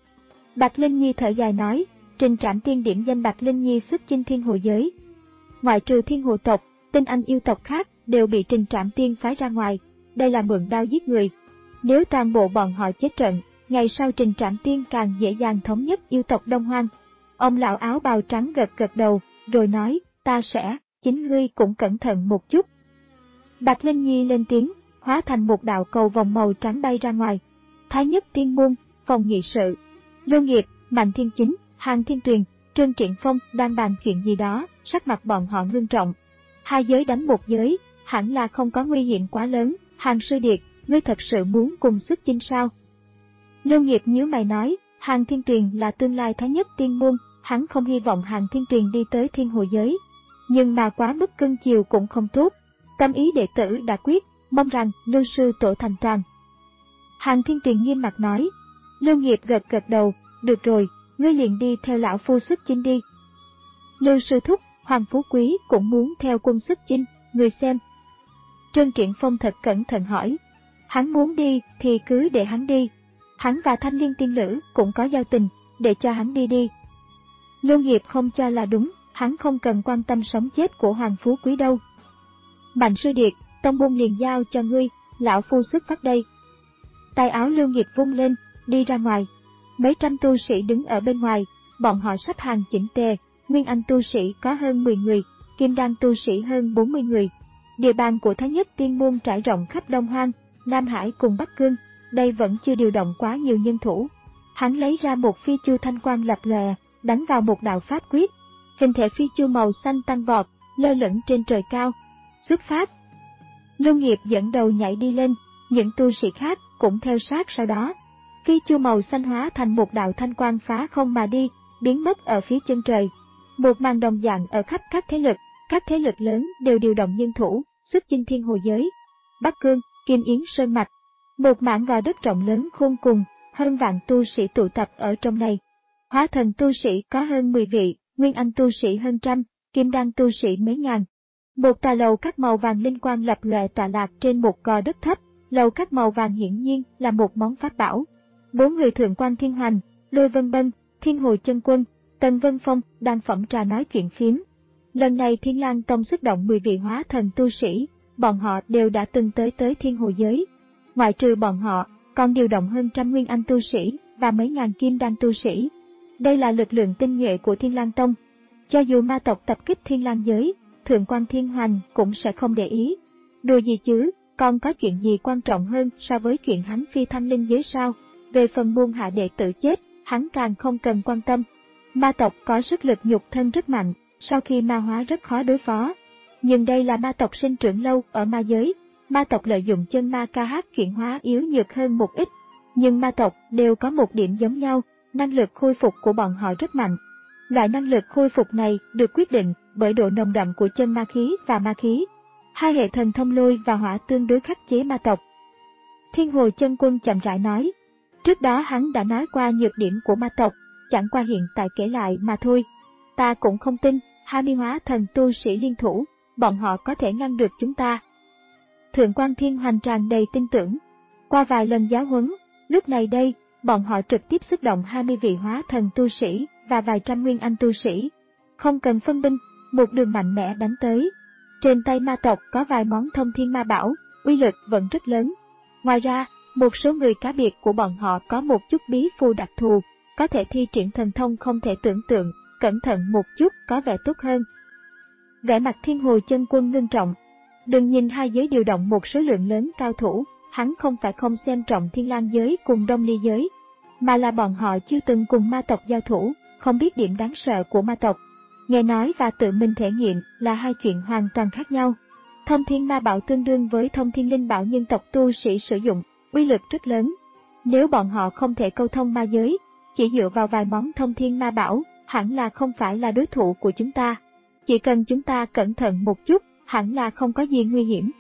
S1: Bạch Linh Nhi thở dài nói, Trình Trạm Tiên điểm danh Bạch Linh Nhi xuất chinh thiên hồ giới. Ngoại trừ thiên hồ tộc, tinh anh yêu tộc khác đều bị Trình Trạm Tiên phái ra ngoài, đây là mượn đao giết người. Nếu toàn bộ bọn họ chết trận, ngày sau Trình Trạm Tiên càng dễ dàng thống nhất yêu tộc Đông Hoang. Ông lão áo bào trắng gật gật đầu, rồi nói, ta sẽ, chính ngươi cũng cẩn thận một chút. Bạch Linh Nhi lên tiếng, hóa thành một đạo cầu vòng màu trắng bay ra ngoài. Thái Nhất Tiên Môn, phòng nghị sự. Lưu Nghiệp, Mạnh Thiên Chính, Hàn Thiên Tuyền, Trương Triển Phong đang bàn chuyện gì đó, sắc mặt bọn họ ngưng trọng. Hai giới đánh một giới, hẳn là không có nguy hiểm quá lớn. Hàn Sư Điệt, ngươi thật sự muốn cùng xuất chinh sao? Lưu Nghiệp nhíu mày nói, Hàn Thiên Tuyền là tương lai Thái Nhất Tiên Môn, hắn không hy vọng Hàn Thiên Tuyền đi tới thiên hồ giới. Nhưng mà quá mức cưng chiều cũng không tốt. Tâm ý đệ tử đã quyết, mong rằng Lưu sư tổ thành toàn. Hàn Thiên Tuyền nghiêm mặt nói. Lưu Nghiệp gật gật đầu, được rồi, ngươi liền đi theo lão phu xuất chinh đi. Lưu sư thúc, Hoàng Phú Quý cũng muốn theo quân xuất chinh, người xem. Trương Triển Phong thật cẩn thận hỏi. Hắn muốn đi thì cứ để hắn đi. Hắn và Thanh Liên tiên nữ cũng có giao tình, để cho hắn đi đi. Lưu Nghiệp không cho là đúng, hắn không cần quan tâm sống chết của Hoàng Phú Quý đâu. Mạnh Sư Điệt, tông môn liền giao cho ngươi, lão phu xuất phát đây. Tay áo Lưu Nghiệp vung lên, đi ra ngoài. Mấy trăm tu sĩ đứng ở bên ngoài, bọn họ xếp hàng chỉnh tề, nguyên anh tu sĩ có hơn mười người, kim đan tu sĩ hơn bốn mươi người. Địa bàn của Thái Nhất Tiên Môn trải rộng khắp Đông Hoang, Nam Hải cùng Bắc Cương, đây vẫn chưa điều động quá nhiều nhân thủ. Hắn lấy ra một phi chu thanh quang lập lòe, đánh vào một đạo pháp quyết. Hình thể phi chu màu xanh tăng vọt, lơ lửng trên trời cao. Xuất phát. Lưu Nghiệp dẫn đầu nhảy đi lên, những tu sĩ khác cũng theo sát sau đó. Phi chu màu xanh hóa thành một đạo thanh quang phá không mà đi, biến mất ở phía chân trời. Một màn đồng dạng ở khắp các thế lực, các thế lực lớn đều điều động nhân thủ, xuất chinh thiên hồ giới. Bắc Cương, Kim Yến Sơn Mạch. Một mảng gò đất rộng lớn khôn cùng, hơn vạn tu sĩ tụ tập ở trong này. Hóa thần tu sĩ có hơn mười vị, nguyên anh tu sĩ hơn trăm, kim đan tu sĩ mấy ngàn. Một tòa lầu các màu vàng linh quang lập lòe tọa lạc trên một gò đất thấp, lầu các màu vàng hiển nhiên là một món pháp bảo. Bốn người thượng quan Thiên Hoành, Lôi Vân Bân, Thiên Hồ Chân Quân, Tần Vân Phong đang phỏng trà nói chuyện phiếm. Lần này Thiên Lang Tông xuất động mười vị hóa thần tu sĩ, bọn họ đều đã từng tới tới thiên hồ giới. Ngoại trừ bọn họ, còn điều động hơn trăm nguyên anh tu sĩ và mấy ngàn kim đan tu sĩ. Đây là lực lượng tinh nhuệ của Thiên Lang Tông. Cho dù ma tộc tập kích Thiên Lang giới, Thượng quan Thiên Hoành cũng sẽ không để ý. Đùa gì chứ, còn có chuyện gì quan trọng hơn so với chuyện hắn phi thanh linh giới sao? Về phần môn hạ đệ tử chết, hắn càng không cần quan tâm. Ma tộc có sức lực nhục thân rất mạnh, sau khi ma hóa rất khó đối phó. Nhưng đây là ma tộc sinh trưởng lâu ở ma giới, ma tộc lợi dụng chân ma ca hát chuyển hóa yếu nhược hơn một ít. Nhưng ma tộc đều có một điểm giống nhau, năng lực khôi phục của bọn họ rất mạnh. Loại năng lực khôi phục này được quyết định bởi độ nồng đậm của chân ma khí và ma khí. Hai hệ thần thông lôi và hỏa tương đối khắc chế ma tộc. Thiên Hồ Chân Quân chậm rãi nói. Trước đó hắn đã nói qua nhược điểm của ma tộc, chẳng qua hiện tại kể lại mà thôi. Ta cũng không tin, hai mươi hóa thần tu sĩ liên thủ, bọn họ có thể ngăn được chúng ta. Thượng quan Thiên Hoành tràn đầy tin tưởng. Qua vài lần giáo huấn, lúc này đây, bọn họ trực tiếp xuất động hai mươi vị hóa thần tu sĩ và vài trăm nguyên anh tu sĩ. Không cần phân binh, một đường mạnh mẽ đánh tới. Trên tay ma tộc có vài món thông thiên ma bảo, uy lực vẫn rất lớn. Ngoài ra, một số người cá biệt của bọn họ có một chút bí phù đặc thù, có thể thi triển thần thông không thể tưởng tượng, cẩn thận một chút có vẻ tốt hơn. Vẻ mặt Thiên Hồ Chân Quân ngưng trọng. Đừng nhìn hai giới điều động một số lượng lớn cao thủ, hắn không phải không xem trọng Thiên Lang giới cùng Đông Ly giới, mà là bọn họ chưa từng cùng ma tộc giao thủ, không biết điểm đáng sợ của ma tộc. Nghe nói và tự mình thể nghiệm là hai chuyện hoàn toàn khác nhau. Thông thiên ma bảo tương đương với thông thiên linh bảo nhân tộc tu sĩ sử dụng, uy lực rất lớn. Nếu bọn họ không thể câu thông ma giới, chỉ dựa vào vài món thông thiên ma bảo, hẳn là không phải là đối thủ của chúng ta. Chỉ cần chúng ta cẩn thận một chút, hẳn là không có gì nguy hiểm.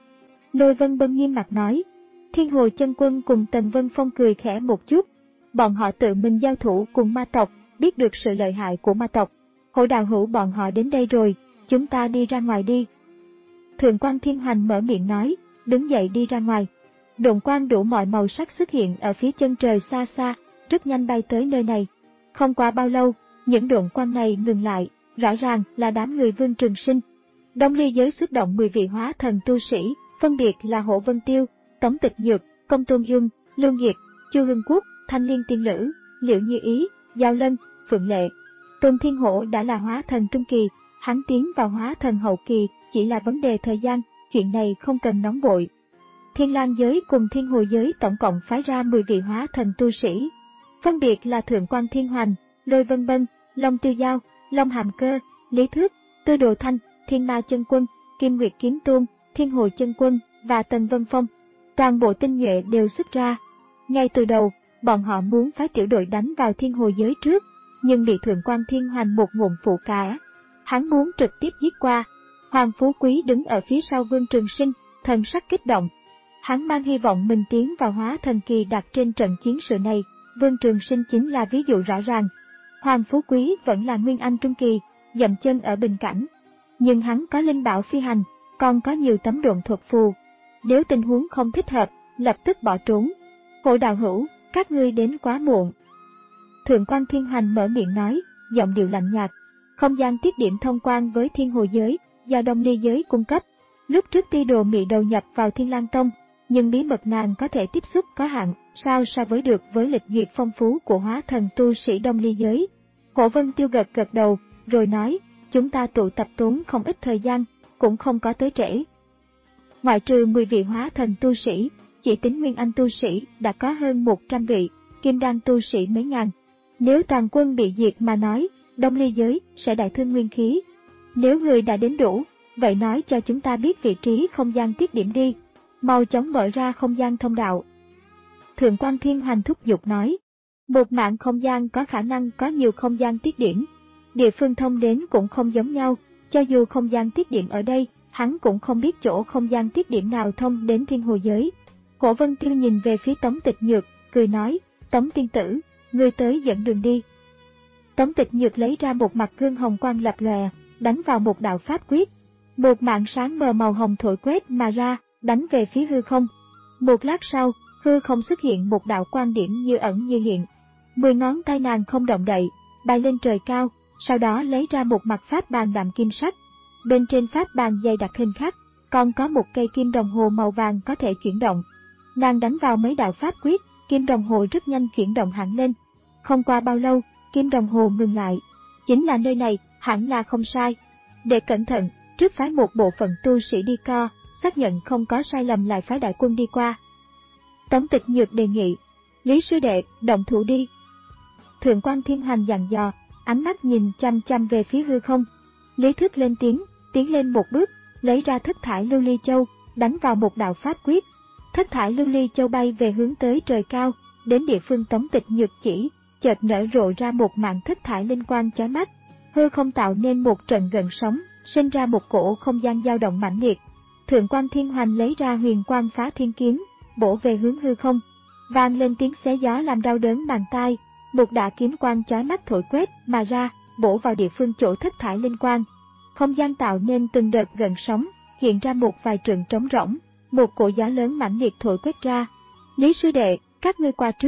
S1: Lôi Vân Bân nghiêm mặt nói. Thiên Hồ Chân Quân cùng Tần Vân Phong cười khẽ một chút. Bọn họ tự mình giao thủ cùng ma tộc, biết được sự lợi hại của ma tộc. Hổ đạo hữu bọn họ đến đây rồi, chúng ta đi ra ngoài đi. Thượng quan Thiên Hoành mở miệng nói, đứng dậy đi ra ngoài. Độn quang đủ mọi màu sắc xuất hiện ở phía chân trời xa xa, rất nhanh bay tới nơi này. Không qua bao lâu, những độn quang này ngừng lại, rõ ràng là đám người Vương Trường Sinh. Đông Ly giới xuất động mười vị hóa thần tu sĩ, phân biệt là Hổ Vân Tiêu, Tống Tịch Nhược, Công Tôn Dung, Lưu Nghiệt, Chu Hưng Quốc, Thanh Liên Tiên Lữ, Liễu Như Ý, Giao Lân, Phượng Lệ. Tôn Thiên Hổ đã là hóa thần trung kỳ, hắn tiến vào hóa thần hậu kỳ chỉ là vấn đề thời gian, chuyện này không cần nóng vội. Thiên Lang giới cùng Thiên Hồ giới tổng cộng phái ra mười vị hóa thần tu sĩ, phân biệt là Thượng quan Thiên Hoành, Lôi Vân Bân, Long Tiêu Giao, Long Hàm Cơ, Lý Thước, Tư Đồ Thanh, Thiên Ma Chân Quân, Kim Nguyệt Kiếm Tôn, Thiên Hồ Chân Quân và Tần Vân Phong. Toàn bộ tinh nhuệ đều xuất ra. Ngay từ đầu, bọn họ muốn phái tiểu đội đánh vào Thiên Hồ giới trước, nhưng bị Thượng quan Thiên Hoành một ngụm phụ cá. Hắn muốn trực tiếp giết qua. Hoàng Phú Quý đứng ở phía sau Vương Trường Sinh, thần sắc kích động. Hắn mang hy vọng mình tiến vào hóa thần kỳ đặt trên trận chiến sự này, Vương Trường Sinh chính là ví dụ rõ ràng. Hoàng Phú Quý vẫn là nguyên anh trung kỳ, dậm chân ở bình cảnh. Nhưng hắn có linh bảo phi hành, còn có nhiều tấm độn thuật phù. Nếu tình huống không thích hợp, lập tức bỏ trốn. Hổ đạo hữu, các ngươi đến quá muộn. Thượng quan Thiên Hoành mở miệng nói, giọng điệu lạnh nhạt. Không gian tiết điểm thông quan với Thiên Hồ giới, do Đông Ly giới cung cấp. Lúc trước Ti Đồ Mị đầu nhập vào Thiên Lang Tông, nhưng bí mật nàng có thể tiếp xúc có hạn, sao so với được với lịch duyệt phong phú của hóa thần tu sĩ Đông Ly giới. Hổ Vân Tiêu gật gật đầu, rồi nói, chúng ta tụ tập tốn không ít thời gian, cũng không có tới trễ. Ngoại trừ mười vị hóa thần tu sĩ, chỉ tính nguyên anh tu sĩ đã có hơn một trăm vị, kim đan tu sĩ mấy ngàn. Nếu toàn quân bị diệt mà nói, Đông Ly giới sẽ đại thương nguyên khí. Nếu người đã đến đủ, vậy nói cho chúng ta biết vị trí không gian tiết điểm đi, mau chóng mở ra không gian thông đạo. Thượng quan Thiên Hoành thúc giục nói, một mạng không gian có khả năng có nhiều không gian tiết điểm, địa phương thông đến cũng không giống nhau, cho dù không gian tiết điểm ở đây, hắn cũng không biết chỗ không gian tiết điểm nào thông đến Thiên Hồ giới. Hổ Vân Tiêu nhìn về phía Tống Tịch Nhược, cười nói, Tống tiên tử, ngươi tới dẫn đường đi. Tống Tịch Nhược lấy ra một mặt gương hồng quang lập lòe, đánh vào một đạo pháp quyết. Một màn sáng mờ màu hồng thổi quét mà ra, đánh về phía hư không. Một lát sau, hư không xuất hiện một đạo quang điểm như ẩn như hiện. Mười ngón tay nàng không động đậy, bay lên trời cao, sau đó lấy ra một mặt pháp bàn đạm kim sắc. Bên trên pháp bàn dày đặc hình khắc, còn có một cây kim đồng hồ màu vàng có thể chuyển động. Nàng đánh vào mấy đạo pháp quyết, kim đồng hồ rất nhanh chuyển động hẳn lên. Không qua bao lâu, kim đồng hồ ngừng lại. Chính là nơi này, hẳn là không sai. Để cẩn thận, trước phái một bộ phận tu sĩ đi co, xác nhận không có sai lầm lại phái đại quân đi qua. Tống Tịch Nhược đề nghị, Lý sư đệ, động thủ đi. Thượng quan Thiên Hoành dặn dò, ánh mắt nhìn chăm chăm về phía hư không. Lý Thức lên tiếng, tiến lên một bước, lấy ra thất thải lưu ly châu, đánh vào một đạo pháp quyết. Thất thải lưu ly châu bay về hướng tới trời cao, đến địa phương Tống Tịch Nhược chỉ, chợt nở rộ ra một màn thất thải linh quang chói mắt. Hư không tạo nên một trận gợn sóng, sinh ra một cổ không gian dao động mãnh liệt. Thượng quan Thiên Hoành lấy ra huyền quang phá thiên kiếm, bổ về hướng hư không, vang lên tiếng xé gió làm đau đớn màng tai. Một đạo kiếm quang chói mắt thổi quét mà ra, bổ vào địa phương chỗ thất thải linh quang. Không gian tạo nên từng đợt gợn sóng, hiện ra một vài trượng trống rỗng, một cổ gió lớn mãnh liệt thổi quét ra. Lý sư đệ, các ngươi qua trước,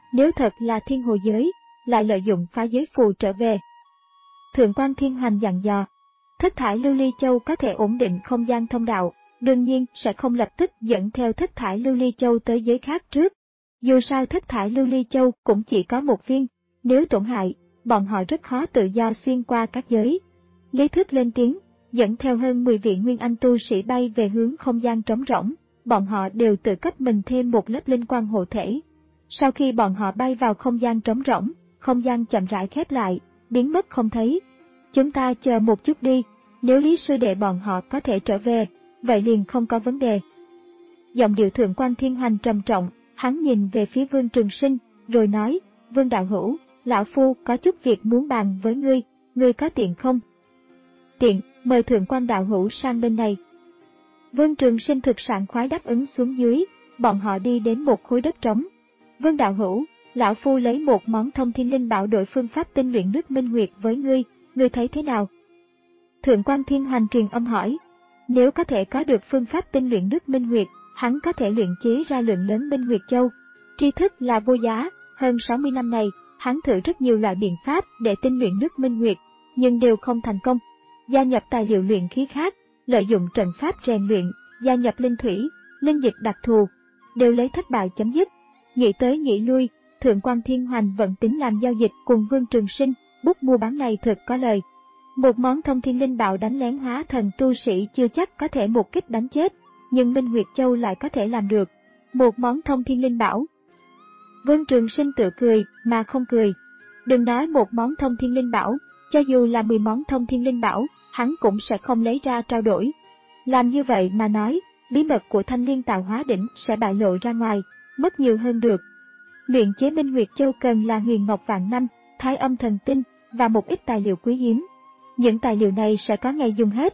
S1: nếu thật là thiên hồ giới, lại lợi dụng phá giới phù trở về. Thượng quan Thiên Hoành dặn dò, thất thải lưu ly châu có thể ổn định không gian thông đạo, đương nhiên sẽ không lập tức dẫn theo thất thải lưu ly châu tới giới khác trước. Dù sao thất thải lưu ly châu cũng chỉ có một viên, nếu tổn hại, bọn họ rất khó tự do xuyên qua các giới. Lý Thức lên tiếng, dẫn theo hơn mười vị nguyên anh tu sĩ bay về hướng không gian trống rỗng, bọn họ đều tự cấp mình thêm một lớp linh quang hộ thể. Sau khi bọn họ bay vào không gian trống rỗng, không gian chậm rãi khép lại, biến mất không thấy. Chúng ta chờ một chút đi, nếu Lý sư đệ bọn họ có thể trở về, vậy liền không có vấn đề. Giọng điệu Thượng quan Thiên Hoành trầm trọng, hắn nhìn về phía Vương Trường Sinh, rồi nói, Vương đạo hữu, lão phu có chút việc muốn bàn với ngươi, ngươi có tiện không? Tiện, mời Thượng quan đạo hữu sang bên này. Vương Trường Sinh thực sảng khoái đáp ứng xuống dưới, bọn họ đi đến một khối đất trống. Vương đạo hữu, lão phu lấy một món thông thiên linh bảo đổi phương pháp tinh luyện nước minh nguyệt với ngươi, ngươi thấy thế nào? Thượng quan Thiên Hoành truyền âm hỏi, nếu có thể có được phương pháp tinh luyện nước minh nguyệt, hắn có thể luyện chế ra lượng lớn minh nguyệt châu. Tri thức là vô giá, hơn sáu mươi năm này, hắn thử rất nhiều loại biện pháp để tinh luyện nước minh nguyệt, nhưng đều không thành công. Gia nhập tài liệu luyện khí khác, lợi dụng trận pháp rèn luyện, gia nhập linh thủy, linh dịch đặc thù, đều lấy thất bại chấm dứt. Nghĩ tới nghĩ lui, Thượng quan Thiên Hoành vẫn tính làm giao dịch cùng Vương Trường Sinh, bút mua bán này thật có lời. Một món thông thiên linh bảo đánh lén hóa thần tu sĩ chưa chắc có thể một kích đánh chết, nhưng Minh Nguyệt Châu lại có thể làm được. Một món thông thiên linh bảo. Vương Trường Sinh tự cười mà không cười. Đừng nói một món thông thiên linh bảo, cho dù là mười món thông thiên linh bảo, hắn cũng sẽ không lấy ra trao đổi. Làm như vậy mà nói, bí mật của Thanh Liên Tạo Hóa Đỉnh sẽ bại lộ ra ngoài, mất nhiều hơn được. Luyện chế Minh Nguyệt Châu cần là huyền ngọc vạn năm, thái âm thần tinh và một ít tài liệu quý hiếm. Những tài liệu này sẽ có ngày dùng hết.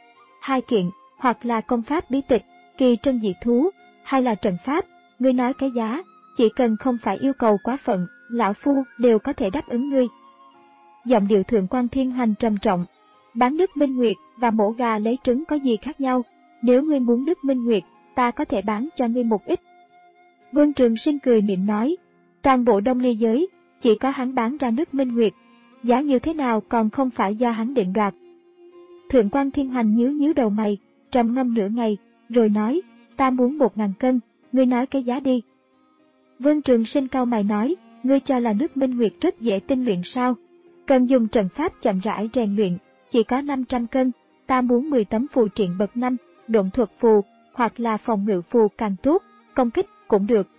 S1: Hai kiện, hoặc là công pháp bí tịch, kỳ trân dị thú, hay là trận pháp, ngươi nói cái giá, chỉ cần không phải yêu cầu quá phận, lão phu đều có thể đáp ứng ngươi. Giọng điệu Thượng quan Thiên Hoành trầm trọng, bán nước minh nguyệt và mổ gà lấy trứng có gì khác nhau, nếu ngươi muốn nước minh nguyệt, ta có thể bán cho ngươi một ít. Vương Trường Sinh cười mỉm nói, toàn bộ Đông Ly giới, chỉ có hắn bán ra nước minh nguyệt, giá như thế nào còn không phải do hắn định đoạt. Thượng quan Thiên Hoành nhíu nhíu đầu mày, trầm ngâm nửa ngày, rồi nói, ta muốn một ngàn cân, ngươi nói cái giá đi. Vương Trường Sinh cau mày nói, ngươi cho là nước minh nguyệt rất dễ tinh luyện sao? Cần dùng trận pháp chậm rãi rèn luyện, chỉ có năm trăm cân, ta muốn mười tấm phù triện bậc năm, độn thuật phù, hoặc là phòng ngự phù càng tốt, công kích cũng được.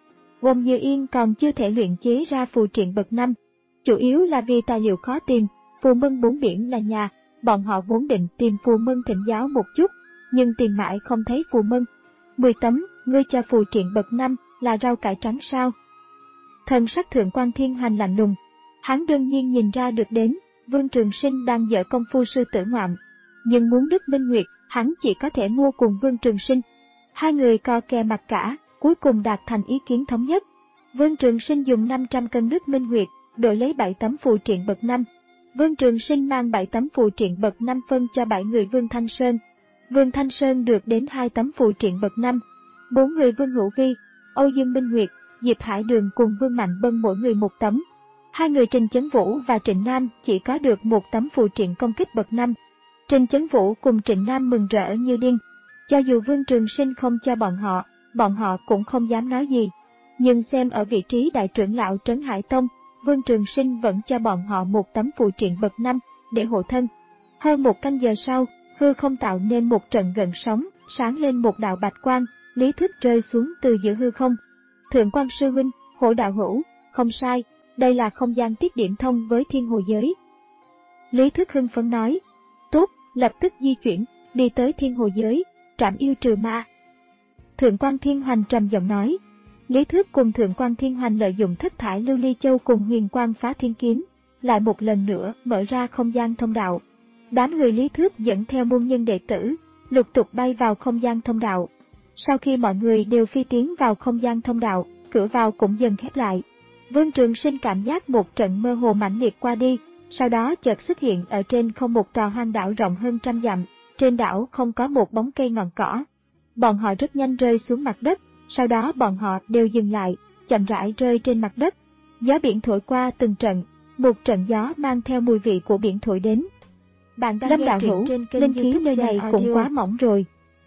S1: Gồm Như Yên còn chưa thể luyện chế ra phù triện bậc năm, chủ yếu là vì tài liệu khó tìm, phù mân bốn biển là nhà, bọn họ vốn định tìm phù mân thỉnh giáo một chút, nhưng tìm mãi không thấy phù mân. mười tấm, ngươi cho phù triện bậc năm là rau cải trắng sao? Thần sắc Thượng quan Thiên Hoành lạnh lùng, hắn đương nhiên nhìn ra được đến, Vương Trường Sinh đang dở công phu sư tử ngoạm, nhưng muốn Đức Minh Nguyệt, hắn chỉ có thể mua cùng Vương Trường Sinh. Hai người co kè mặt cả, cuối cùng đạt thành ý kiến thống nhất. Vương Trường Sinh dùng năm trăm cân nước Minh Nguyệt, đổi lấy bảy tấm phù triện bậc năm. Vương Trường Sinh mang bảy tấm phù triện bậc năm phân cho bảy người Vương Thanh Sơn. Vương Thanh Sơn được đến hai tấm phù triện bậc năm. Bốn người Vương Hữu Vi, Âu Dương Minh Nguyệt, Diệp Hải Đường cùng Vương Mạnh Bân mỗi người một tấm. Hai người Trình Chấn Vũ và Trịnh Nam chỉ có được một tấm phù triện công kích bậc năm. Trình Chấn Vũ cùng Trịnh Nam mừng rỡ như điên. Cho dù Vương Trường Sinh không cho bọn họ, bọn họ cũng không dám nói gì. Nhưng xem ở vị trí đại trưởng lão Trấn Hải Tông, Vương Trường Sinh vẫn cho bọn họ một tấm phù triện bậc năm để hộ thân. Hơn một canh giờ sau, hư không tạo nên một trận gợn sóng, sáng lên một đạo bạch quang, Lý Thức rơi xuống từ giữa hư không. Thượng quan sư huynh, Hổ đạo hữu, không sai, đây là không gian tiết điểm thông với thiên hồ giới. Lý Thức hưng phấn nói, tốt, lập tức di chuyển, đi tới thiên hồ giới, trảm yêu trừ ma. Thượng quan Thiên Hoành trầm giọng nói. Lý Thức cùng Thượng quan Thiên Hoành lợi dụng thất thải lưu ly châu cùng huyền quang phá thiên kiếm, lại một lần nữa mở ra không gian thông đạo. Đám người Lý Thức dẫn theo môn nhân đệ tử, lục tục bay vào không gian thông đạo. Sau khi mọi người đều phi tiến vào không gian thông đạo, cửa vào cũng dần khép lại. Vương Trường Sinh cảm giác một trận mơ hồ mãnh liệt qua đi, sau đó chợt xuất hiện ở trên không một tòa hoang đảo rộng hơn trăm dặm, trên đảo không có một bóng cây ngọn cỏ. Bọn họ rất nhanh rơi xuống mặt đất, sau đó bọn họ đều dừng lại, chậm rãi rơi trên mặt đất. Gió biển thổi qua từng trận, một trận gió mang theo mùi vị của biển thổi đến. Bạn đang Lâm đạo hữu, linh khí nơi này cũng quá mỏng rồi.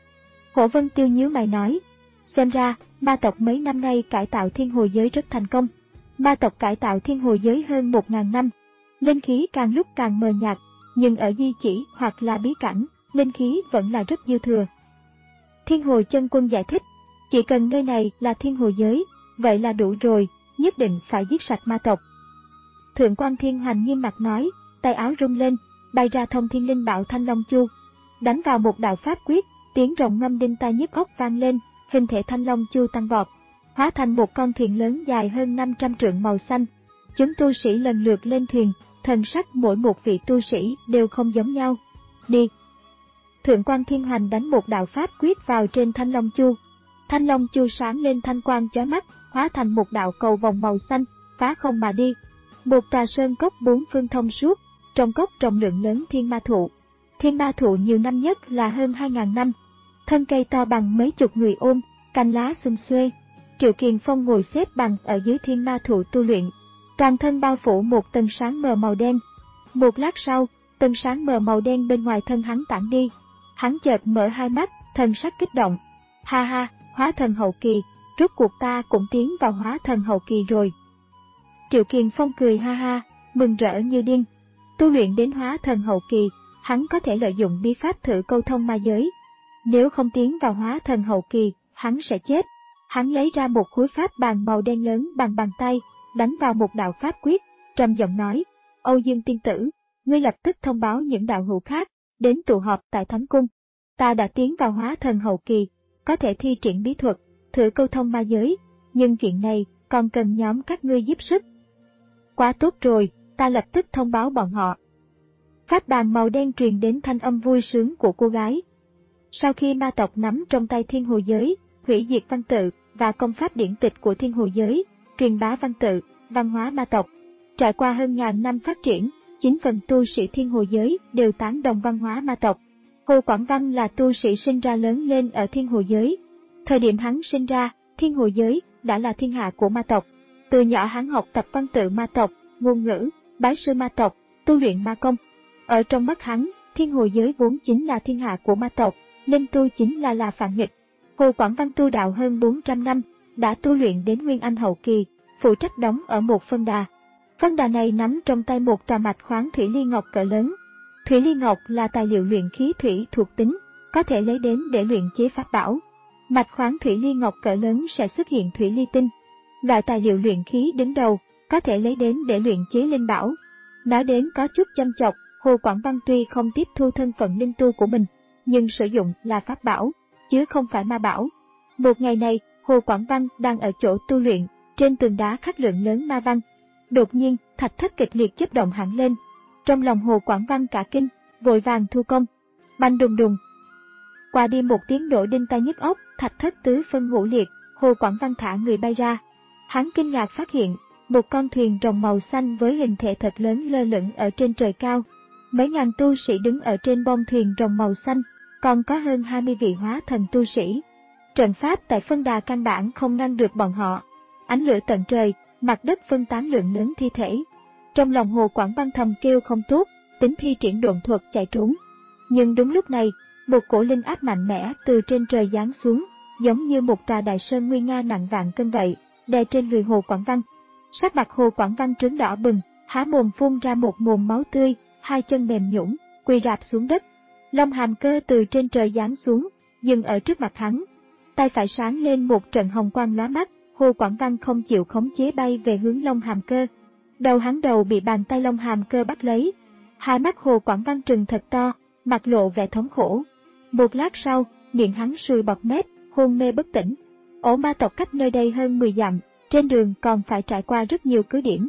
S1: Hổ Vân Tiêu nhíu mày nói, xem ra, ma tộc mấy năm nay cải tạo thiên hồ giới rất thành công. Ma tộc cải tạo thiên hồ giới hơn một ngàn năm, linh khí càng lúc càng mờ nhạt, nhưng ở di chỉ hoặc là bí cảnh, linh khí vẫn là rất dư thừa. Thiên Hồ Chân Quân giải thích, chỉ cần nơi này là thiên hồ giới, vậy là đủ rồi, nhất định phải giết sạch ma tộc. Thượng quan Thiên Hoành nghiêm mặt nói, tay áo rung lên, bay ra thông thiên linh bảo Thanh Long Chu, đánh vào một đạo pháp quyết, tiếng rồng ngâm đinh tai nhức óc vang lên, hình thể Thanh Long Chu tăng vọt, hóa thành một con thuyền lớn dài hơn năm trăm trượng màu xanh. Chúng tu sĩ lần lượt lên thuyền, thần sắc mỗi một vị tu sĩ đều không giống nhau. Đi! Thượng quan Thiên Hoành đánh một đạo pháp quyết vào trên Thanh Long Chu. Thanh Long Chu sáng lên thanh quang chói mắt, hóa thành một đạo cầu vòng màu xanh, phá không mà đi. Một tòa sơn cốc bốn phương thông suốt, trong cốc trồng lượng lớn thiên ma thụ. Thiên ma thụ nhiều năm nhất là hơn hai ngàn năm. Thân cây to bằng mấy chục người ôm, cành lá xum xuê. Triệu Kiền Phong ngồi xếp bằng ở dưới thiên ma thụ tu luyện. Toàn thân bao phủ một tầng sáng mờ màu đen. Một lát sau, tầng sáng mờ màu đen bên ngoài thân hắn tản đi. Hắn chợt mở hai mắt, thần sắc kích động. Ha ha, hóa thần hậu kỳ, rốt cuộc ta cũng tiến vào hóa thần hậu kỳ rồi. Triệu Kiền Phong cười ha ha, mừng rỡ như điên. Tu luyện đến hóa thần hậu kỳ, hắn có thể lợi dụng bí pháp thử câu thông ma giới. Nếu không tiến vào hóa thần hậu kỳ, hắn sẽ chết. Hắn lấy ra một khối pháp bàn màu đen lớn bằng bàn tay, đánh vào một đạo pháp quyết, trầm giọng nói, Âu Dương tiên tử, ngươi lập tức thông báo những đạo hữu khác, đến tụ họp tại Thánh Cung. Ta đã tiến vào hóa thần hậu kỳ, có thể thi triển bí thuật, thử câu thông ma giới, nhưng chuyện này còn cần nhóm các ngươi giúp sức. Quá tốt rồi, ta lập tức thông báo bọn họ. Pháp bàn màu đen truyền đến thanh âm vui sướng của cô gái. Sau khi ma tộc nắm trong tay thiên hồ giới, hủy diệt văn tự và công pháp điển tịch của thiên hồ giới, truyền bá văn tự, văn hóa ma tộc. Trải qua hơn ngàn năm phát triển, chín phần tu sĩ thiên hồ giới đều tán đồng văn hóa ma tộc. Hồ Quảng Văn là tu sĩ sinh ra lớn lên ở thiên hồ giới. Thời điểm hắn sinh ra, thiên hồ giới đã là thiên hạ của ma tộc. Từ nhỏ hắn học tập văn tự ma tộc, ngôn ngữ, bái sư ma tộc, tu luyện ma công. Ở trong mắt hắn, thiên hồ giới vốn chính là thiên hạ của ma tộc, nên tu chính là là phản nghịch. Hồ Quảng Văn tu đạo hơn bốn trăm năm, đã tu luyện đến Nguyên Anh hậu kỳ, phụ trách đóng ở một phân đà. Phân đà này nắm trong tay một trà mạch khoáng thủy ly ngọc cỡ lớn. Thủy ly ngọc là tài liệu luyện khí thủy thuộc tính, có thể lấy đến để luyện chế pháp bảo. Mạch khoáng thủy ly ngọc cỡ lớn sẽ xuất hiện thủy ly tinh. Loại tài liệu luyện khí đứng đầu, có thể lấy đến để luyện chế linh bảo. Nói đến có chút chăm chọc, Hồ Quảng Văn tuy không tiếp thu thân phận linh tu của mình, nhưng sử dụng là pháp bảo, chứ không phải ma bảo. Một ngày này, Hồ Quảng Văn đang ở chỗ tu luyện, trên tường đá khắc lượng lớn ma văn. Đột nhiên, thạch thất kịch liệt chớp động hẳn lên. Trong lòng Hồ Quảng Văn cả kinh, vội vàng thu công. Bành đùng đùng. Qua đi một tiếng nổ đinh tai nhức óc, thạch thất tứ phân ngũ liệt, Hồ Quảng Văn thả người bay ra. Hắn kinh ngạc phát hiện, một con thuyền rồng màu xanh với hình thể thật lớn lơ lửng ở trên trời cao. Mấy ngàn tu sĩ đứng ở trên bông thuyền rồng màu xanh, còn có hơn hai mươi vị hóa thần tu sĩ. Trận pháp tại phân đà căn bản không ngăn được bọn họ. Ánh lửa tận trời, mặt đất phân tán lượng lớn thi thể. Trong lòng Hồ Quảng Văn thầm kêu không tốt, tính thi triển độn thuật chạy trốn. Nhưng đúng lúc này, một cổ linh áp mạnh mẽ từ trên trời giáng xuống, giống như một tòa đại sơn nguy nga nặng vạn cân vậy, đè trên người Hồ Quảng Văn. Sắc mặt Hồ Quảng Văn trướng đỏ bừng, há mồm phun ra một mồm máu tươi, hai chân mềm nhũn, quỳ rạp xuống đất. Long hàm cơ từ trên trời giáng xuống, dừng ở trước mặt hắn. Tay phải sáng lên một trận hồng quang lóa mắt, Hồ Quảng Văn không chịu khống chế bay về hướng Long hàm cơ. Đầu hắn đầu bị bàn tay Long hàm cơ bắt lấy. Hai mắt Hồ Quảng Văn trừng thật to, mặt lộ vẻ thống khổ. Một lát sau, miệng hắn sùi bọt mép, hôn mê bất tỉnh. Ổ ma tộc cách nơi đây hơn mười dặm, trên đường còn phải trải qua rất nhiều cứ điểm.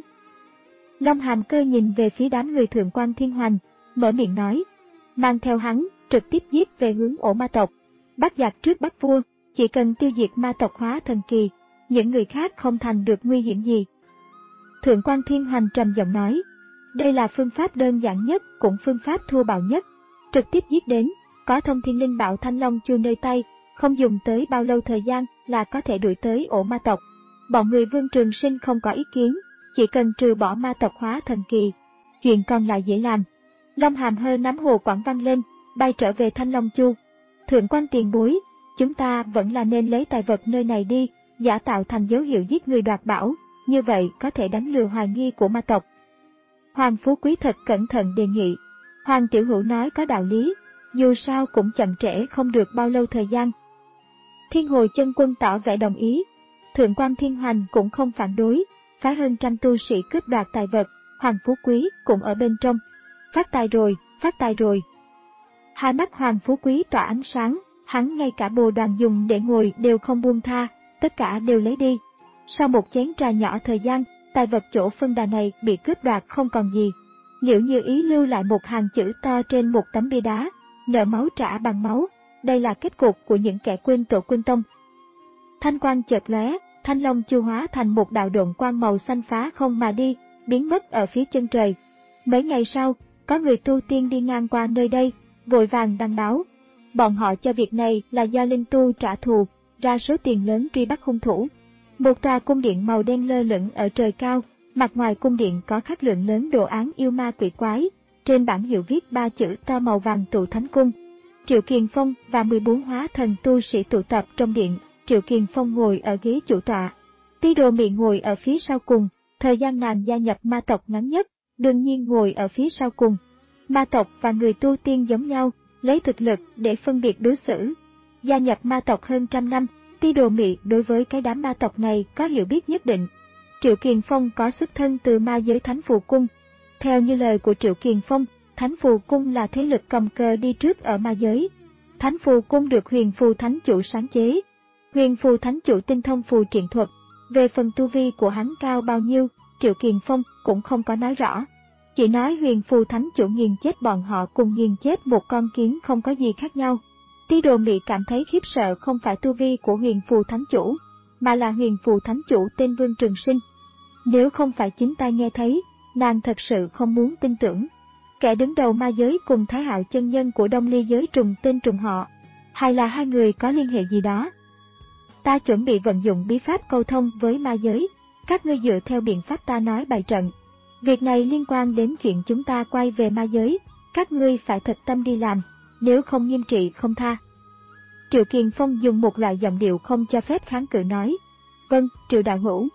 S1: Long hàm cơ nhìn về phía đám người Thượng quan Thiên Hoành, mở miệng nói, mang theo hắn, trực tiếp giết về hướng ổ ma tộc. Bắt giặc trước bắt vua, chỉ cần tiêu diệt ma tộc hóa thần kỳ, những người khác không thành được nguy hiểm gì. Thượng quan Thiên Hoành trầm giọng nói, đây là phương pháp đơn giản nhất, cũng phương pháp thô bạo nhất. Trực tiếp giết đến, có thông thiên linh bảo Thanh Long Chu nơi tay, không dùng tới bao lâu thời gian là có thể đuổi tới ổ ma tộc. Bọn người Vương Trường Sinh không có ý kiến, chỉ cần trừ bỏ ma tộc hóa thần kỳ, chuyện còn lại dễ làm. Long Hàm Hơ nắm hồ quảng văng lên, bay trở về Thanh Long Chu. Thượng quan tiền bối, chúng ta vẫn là nên lấy tài vật nơi này đi, giả tạo thành dấu hiệu giết người đoạt bảo, như vậy có thể đánh lừa hoài nghi của ma tộc. Hoàng Phú Quý thật cẩn thận đề nghị. Hoàng Tiểu Hữu nói có đạo lý, dù sao cũng chậm trễ không được bao lâu thời gian. Thiên Hồi Chân Quân tỏ vẻ đồng ý. Thượng quan Thiên Hoành cũng không phản đối, phái hơn trăm tu sĩ cướp đoạt tài vật, Hoàng Phú Quý cũng ở bên trong. Phát tài rồi, phát tài rồi. Hai mắt Hoàng Phú Quý tỏa ánh sáng, hắn ngay cả bồ đoàn dùng để ngồi đều không buông tha, tất cả đều lấy đi. Sau một chén trà nhỏ thời gian, tài vật chỗ phân đà này bị cướp đoạt không còn gì. Liễu Như Ý lưu lại một hàng chữ to trên một tấm bia đá, nợ máu trả bằng máu, đây là kết cục của những kẻ quên tổ quên tông. Thanh quang chợt lóe, Thanh Long Chu hóa thành một đạo độn quang màu xanh phá không mà đi, biến mất ở phía chân trời. Mấy ngày sau, có người tu tiên đi ngang qua nơi đây, vội vàng đăng báo. Bọn họ cho việc này là do linh tu trả thù, ra số tiền lớn truy bắt hung thủ. Một tòa cung điện màu đen lơ lửng ở trời cao, mặt ngoài cung điện có khắc lượng lớn đồ án yêu ma quỷ quái, trên bảng hiệu viết ba chữ to màu vàng Tụ Thánh Cung. Triệu Kiền Phong và mười bốn hóa thần tu sĩ tụ tập trong điện, Triệu Kiền Phong ngồi ở ghế chủ tọa. Ti Đồ Mị ngồi ở phía sau cùng, thời gian nàng gia nhập ma tộc ngắn nhất, đương nhiên ngồi ở phía sau cùng. Ma tộc và người tu tiên giống nhau, lấy thực lực để phân biệt đối xử. Gia nhập ma tộc hơn trăm năm, Ti Đồ Mị đối với cái đám ma tộc này có hiểu biết nhất định. Triệu Kiền Phong có xuất thân từ ma giới Thánh Phù Cung. Theo như lời của Triệu Kiền Phong, Thánh Phù Cung là thế lực cầm cờ đi trước ở ma giới. Thánh Phù Cung được Huyền Phù Thánh Chủ sáng chế. Huyền Phù Thánh Chủ tinh thông phù triện thuật. Về phần tu vi của hắn cao bao nhiêu, Triệu Kiền Phong cũng không có nói rõ. Chỉ nói Huyền Phù Thánh Chủ nghiền chết bọn họ cùng nghiền chết một con kiến không có gì khác nhau. Ti Đồ Mị cảm thấy khiếp sợ không phải tu vi của Huyền Phù Thánh Chủ, mà là Huyền Phù Thánh Chủ tên Vương Trường Sinh. Nếu không phải chính tai nghe thấy, nàng thật sự không muốn tin tưởng. Kẻ đứng đầu ma giới cùng Thái Hạo chân nhân của Đông Ly giới trùng tên trùng họ, hay là hai người có liên hệ gì đó? Ta chuẩn bị vận dụng bí pháp câu thông với ma giới, các ngươi dựa theo biện pháp ta nói bày trận. Việc này liên quan đến chuyện chúng ta quay về ma giới, các ngươi phải thật tâm đi làm, nếu không nghiêm trị không tha. Triệu Kiền Phong dùng một loại giọng điệu không cho phép kháng cự nói. Vâng, Triệu đạo hữu.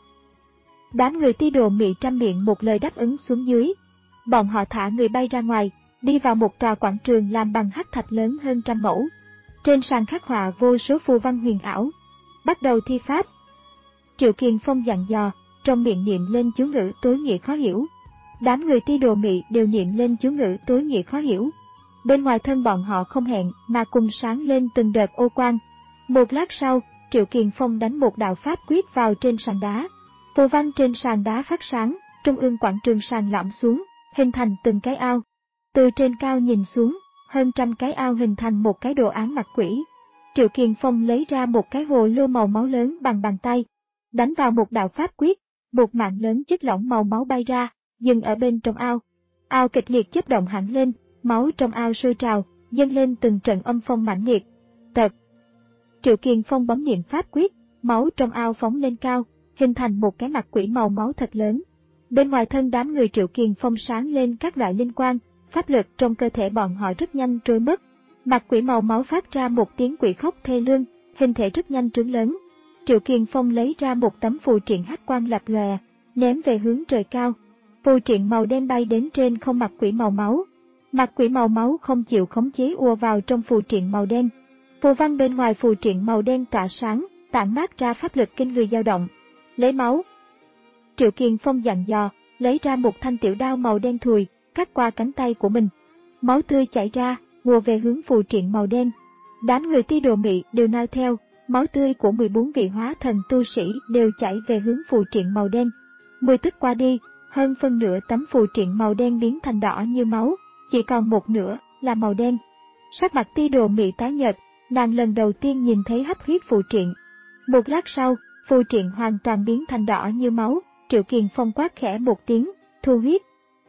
S1: Đám người Ti Đồ Mị trăm miệng một lời đáp ứng xuống dưới. Bọn họ thả người bay ra ngoài, đi vào một tòa quảng trường làm bằng hắc thạch lớn hơn trăm mẫu. Trên sàn khắc họa vô số phù văn huyền ảo. Bắt đầu thi pháp. Triệu Kiền Phong dặn dò, trong miệng niệm lên chú ngữ tối nghĩa khó hiểu. Đám người Ti Đồ Mị đều niệm lên chú ngữ tối nghĩa khó hiểu. Bên ngoài thân bọn họ không hẹn mà cùng sáng lên từng đợt ô quang. Một lát sau, Triệu Kiền Phong đánh một đạo pháp quyết vào trên sàn đá. Phù văn trên sàn đá phát sáng, trung ương quảng trường sàn lõm xuống, hình thành từng cái ao. Từ trên cao nhìn xuống, hơn trăm cái ao hình thành một cái đồ án mặt quỷ. Triệu Kiền Phong lấy ra một cái hồ lô màu máu lớn bằng bàn tay, đánh vào một đạo pháp quyết, một mạng lớn chất lỏng màu máu bay ra, dừng ở bên trong ao. Ao kịch liệt chớp động hẳn lên, máu trong ao sôi trào, dâng lên từng trận âm phong mãnh liệt. Tật. Triệu Kiền Phong bấm niệm pháp quyết, máu trong ao phóng lên cao, hình thành một cái mặt quỷ màu máu thật lớn. Bên ngoài thân đám người Triệu Kiền Phong sáng lên các loại linh quang, pháp lực trong cơ thể bọn họ rất nhanh trôi mất. Mặt quỷ màu máu phát ra một tiếng quỷ khóc thê lương, hình thể rất nhanh trướng lớn. Triệu Kiền Phong lấy ra một tấm phù triện hắc quang lập lòe, ném về hướng trời cao. Phù triện màu đen bay đến trên không mặt quỷ màu máu. Mặt quỷ màu máu không chịu khống chế ùa vào trong phù triện màu đen. Phù văn bên ngoài phù triện màu đen tỏa sáng, tản mát ra pháp lực kinh người dao động. Lấy máu. Triệu Kiền Phong dặn dò, lấy ra một thanh tiểu đao màu đen thùi, cắt qua cánh tay của mình. Máu tươi chảy ra, ùa về hướng phù triện màu đen. Đám người Ti Đồ Mị đều nao theo, máu tươi của mười bốn vị hóa thần tu sĩ đều chảy về hướng phù triện màu đen. Mười tức qua đi, hơn phân nửa tấm phù triện màu đen biến thành đỏ như máu, chỉ còn một nửa là màu đen. Sắc mặt Ti Đồ Mị tái nhợt, nàng lần đầu tiên nhìn thấy hấp huyết phù triện. Một lát sau, phù triện hoàn toàn biến thành đỏ như máu. Triệu Kiền Phong quát khẽ một tiếng, thu huyết.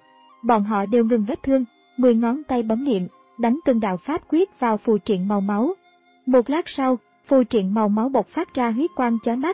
S1: Bọn họ đều ngừng vết thương, mười ngón tay bấm niệm, đánh từng đạo pháp quyết vào phù triện màu máu. Một lát sau, phù triện màu máu bộc phát ra huyết quang chói mắt.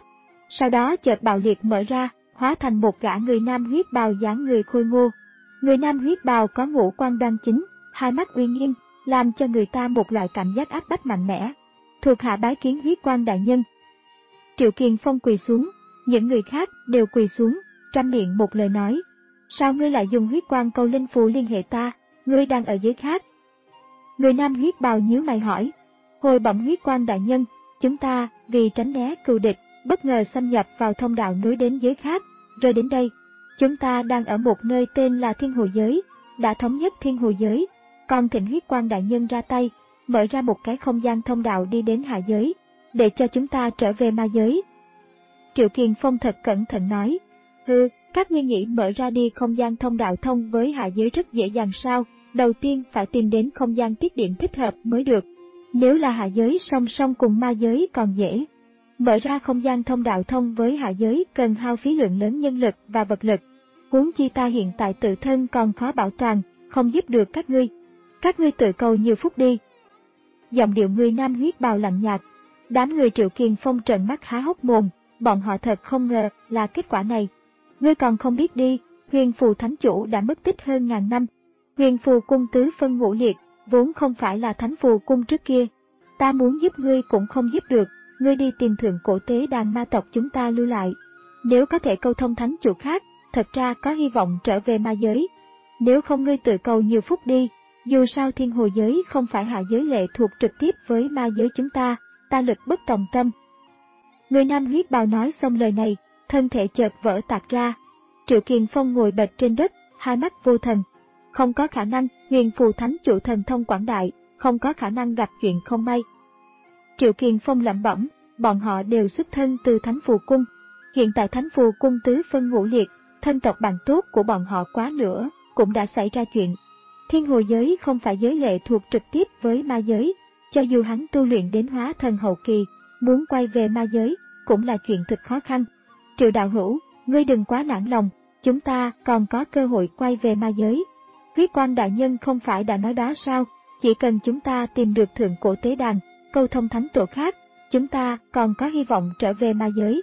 S1: Sau đó chợt bạo liệt mở ra, hóa thành một gã người nam huyết bào dáng người khôi ngô. Người nam huyết bào có ngũ quan đoan chính, hai mắt uy nghiêm, làm cho người ta một loại cảm giác áp bách mạnh mẽ. Thuộc hạ bái kiến huyết quan đại nhân. Triệu Kiền Phong quỳ xuống, những người khác đều quỳ xuống, trăm miệng một lời nói. Sao ngươi lại dùng huyết quan câu linh phù liên hệ ta, ngươi đang ở giới khác? Người nam huyết bào nhíu mày hỏi. Hồi bẩm huyết quan đại nhân, chúng ta, vì tránh né cừu địch, bất ngờ xâm nhập vào thông đạo nối đến giới khác, rồi đến đây. Chúng ta đang ở một nơi tên là Thiên Hồ Giới, đã thống nhất Thiên Hồ Giới, còn thỉnh huyết quan đại nhân ra tay, mở ra một cái không gian thông đạo đi đến hạ giới, để cho chúng ta trở về ma giới. Triệu Kiền Phong thật cẩn thận nói. Hừ, các ngươi nghĩ mở ra đi không gian thông đạo thông với hạ giới rất dễ dàng sao? Đầu tiên phải tìm đến không gian tiết điểm thích hợp mới được. Nếu là hạ giới song song cùng ma giới còn dễ. Mở ra không gian thông đạo thông với hạ giới cần hao phí lượng lớn nhân lực và vật lực. Huống chi ta hiện tại tự thân còn khó bảo toàn, không giúp được các ngươi. Các ngươi tự cầu nhiều phúc đi. Giọng điệu người nam huyết bào lạnh nhạt. Đám người Triệu Kiền Phong trợn mắt há hốc mồm, bọn họ thật không ngờ là kết quả này. Ngươi còn không biết đi, Huyền Phù Thánh Chủ đã mất tích hơn ngàn năm. Huyền Phù Cung tứ phân ngũ liệt, vốn không phải là Thánh Phù Cung trước kia. Ta muốn giúp ngươi cũng không giúp được, ngươi đi tìm thượng cổ tế đàn ma tộc chúng ta lưu lại. Nếu có thể câu thông Thánh Chủ khác, thật ra có hy vọng trở về ma giới. Nếu không ngươi tự cầu nhiều phúc đi, dù sao Thiên Hồ Giới không phải hạ giới lệ thuộc trực tiếp với ma giới chúng ta, ta lực bất tòng tâm. Người nam huyết bào nói xong lời này, thân thể chợt vỡ tạc ra. Triệu Kiền Phong ngồi bệt trên đất, hai mắt vô thần. Không có khả năng, Huyền Phù Thánh Chủ thần thông quảng đại, không có khả năng gặp chuyện không may. Triệu Kiền Phong lẩm bẩm, bọn họ đều xuất thân từ Thánh Phù Cung. Hiện tại Thánh Phù Cung tứ phân ngũ liệt, thân tộc bạn tốt của bọn họ quá nữa, cũng đã xảy ra chuyện. Thiên Hồ Giới không phải giới lệ thuộc trực tiếp với ma giới, cho dù hắn tu luyện đến hóa thần hậu kỳ, muốn quay về ma giới, cũng là chuyện thực khó khăn. Triệu đạo hữu, ngươi đừng quá nản lòng, chúng ta còn có cơ hội quay về ma giới. Huyết quan đại nhân không phải đã nói đó sao, chỉ cần chúng ta tìm được thượng cổ tế đàn, câu thông thánh tổ khác, chúng ta còn có hy vọng trở về ma giới.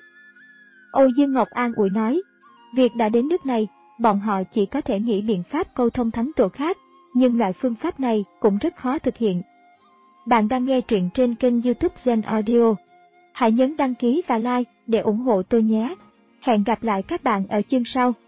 S1: Âu Dương Ngọc an ủi nói, việc đã đến nước này, bọn họ chỉ có thể nghĩ biện pháp câu thông thánh tổ khác, nhưng loại phương pháp này cũng rất khó thực hiện. Bạn đang nghe truyện trên kênh YouTube Zen Audio. Hãy nhấn đăng ký và like để ủng hộ tôi nhé. Hẹn gặp lại các bạn ở chương sau.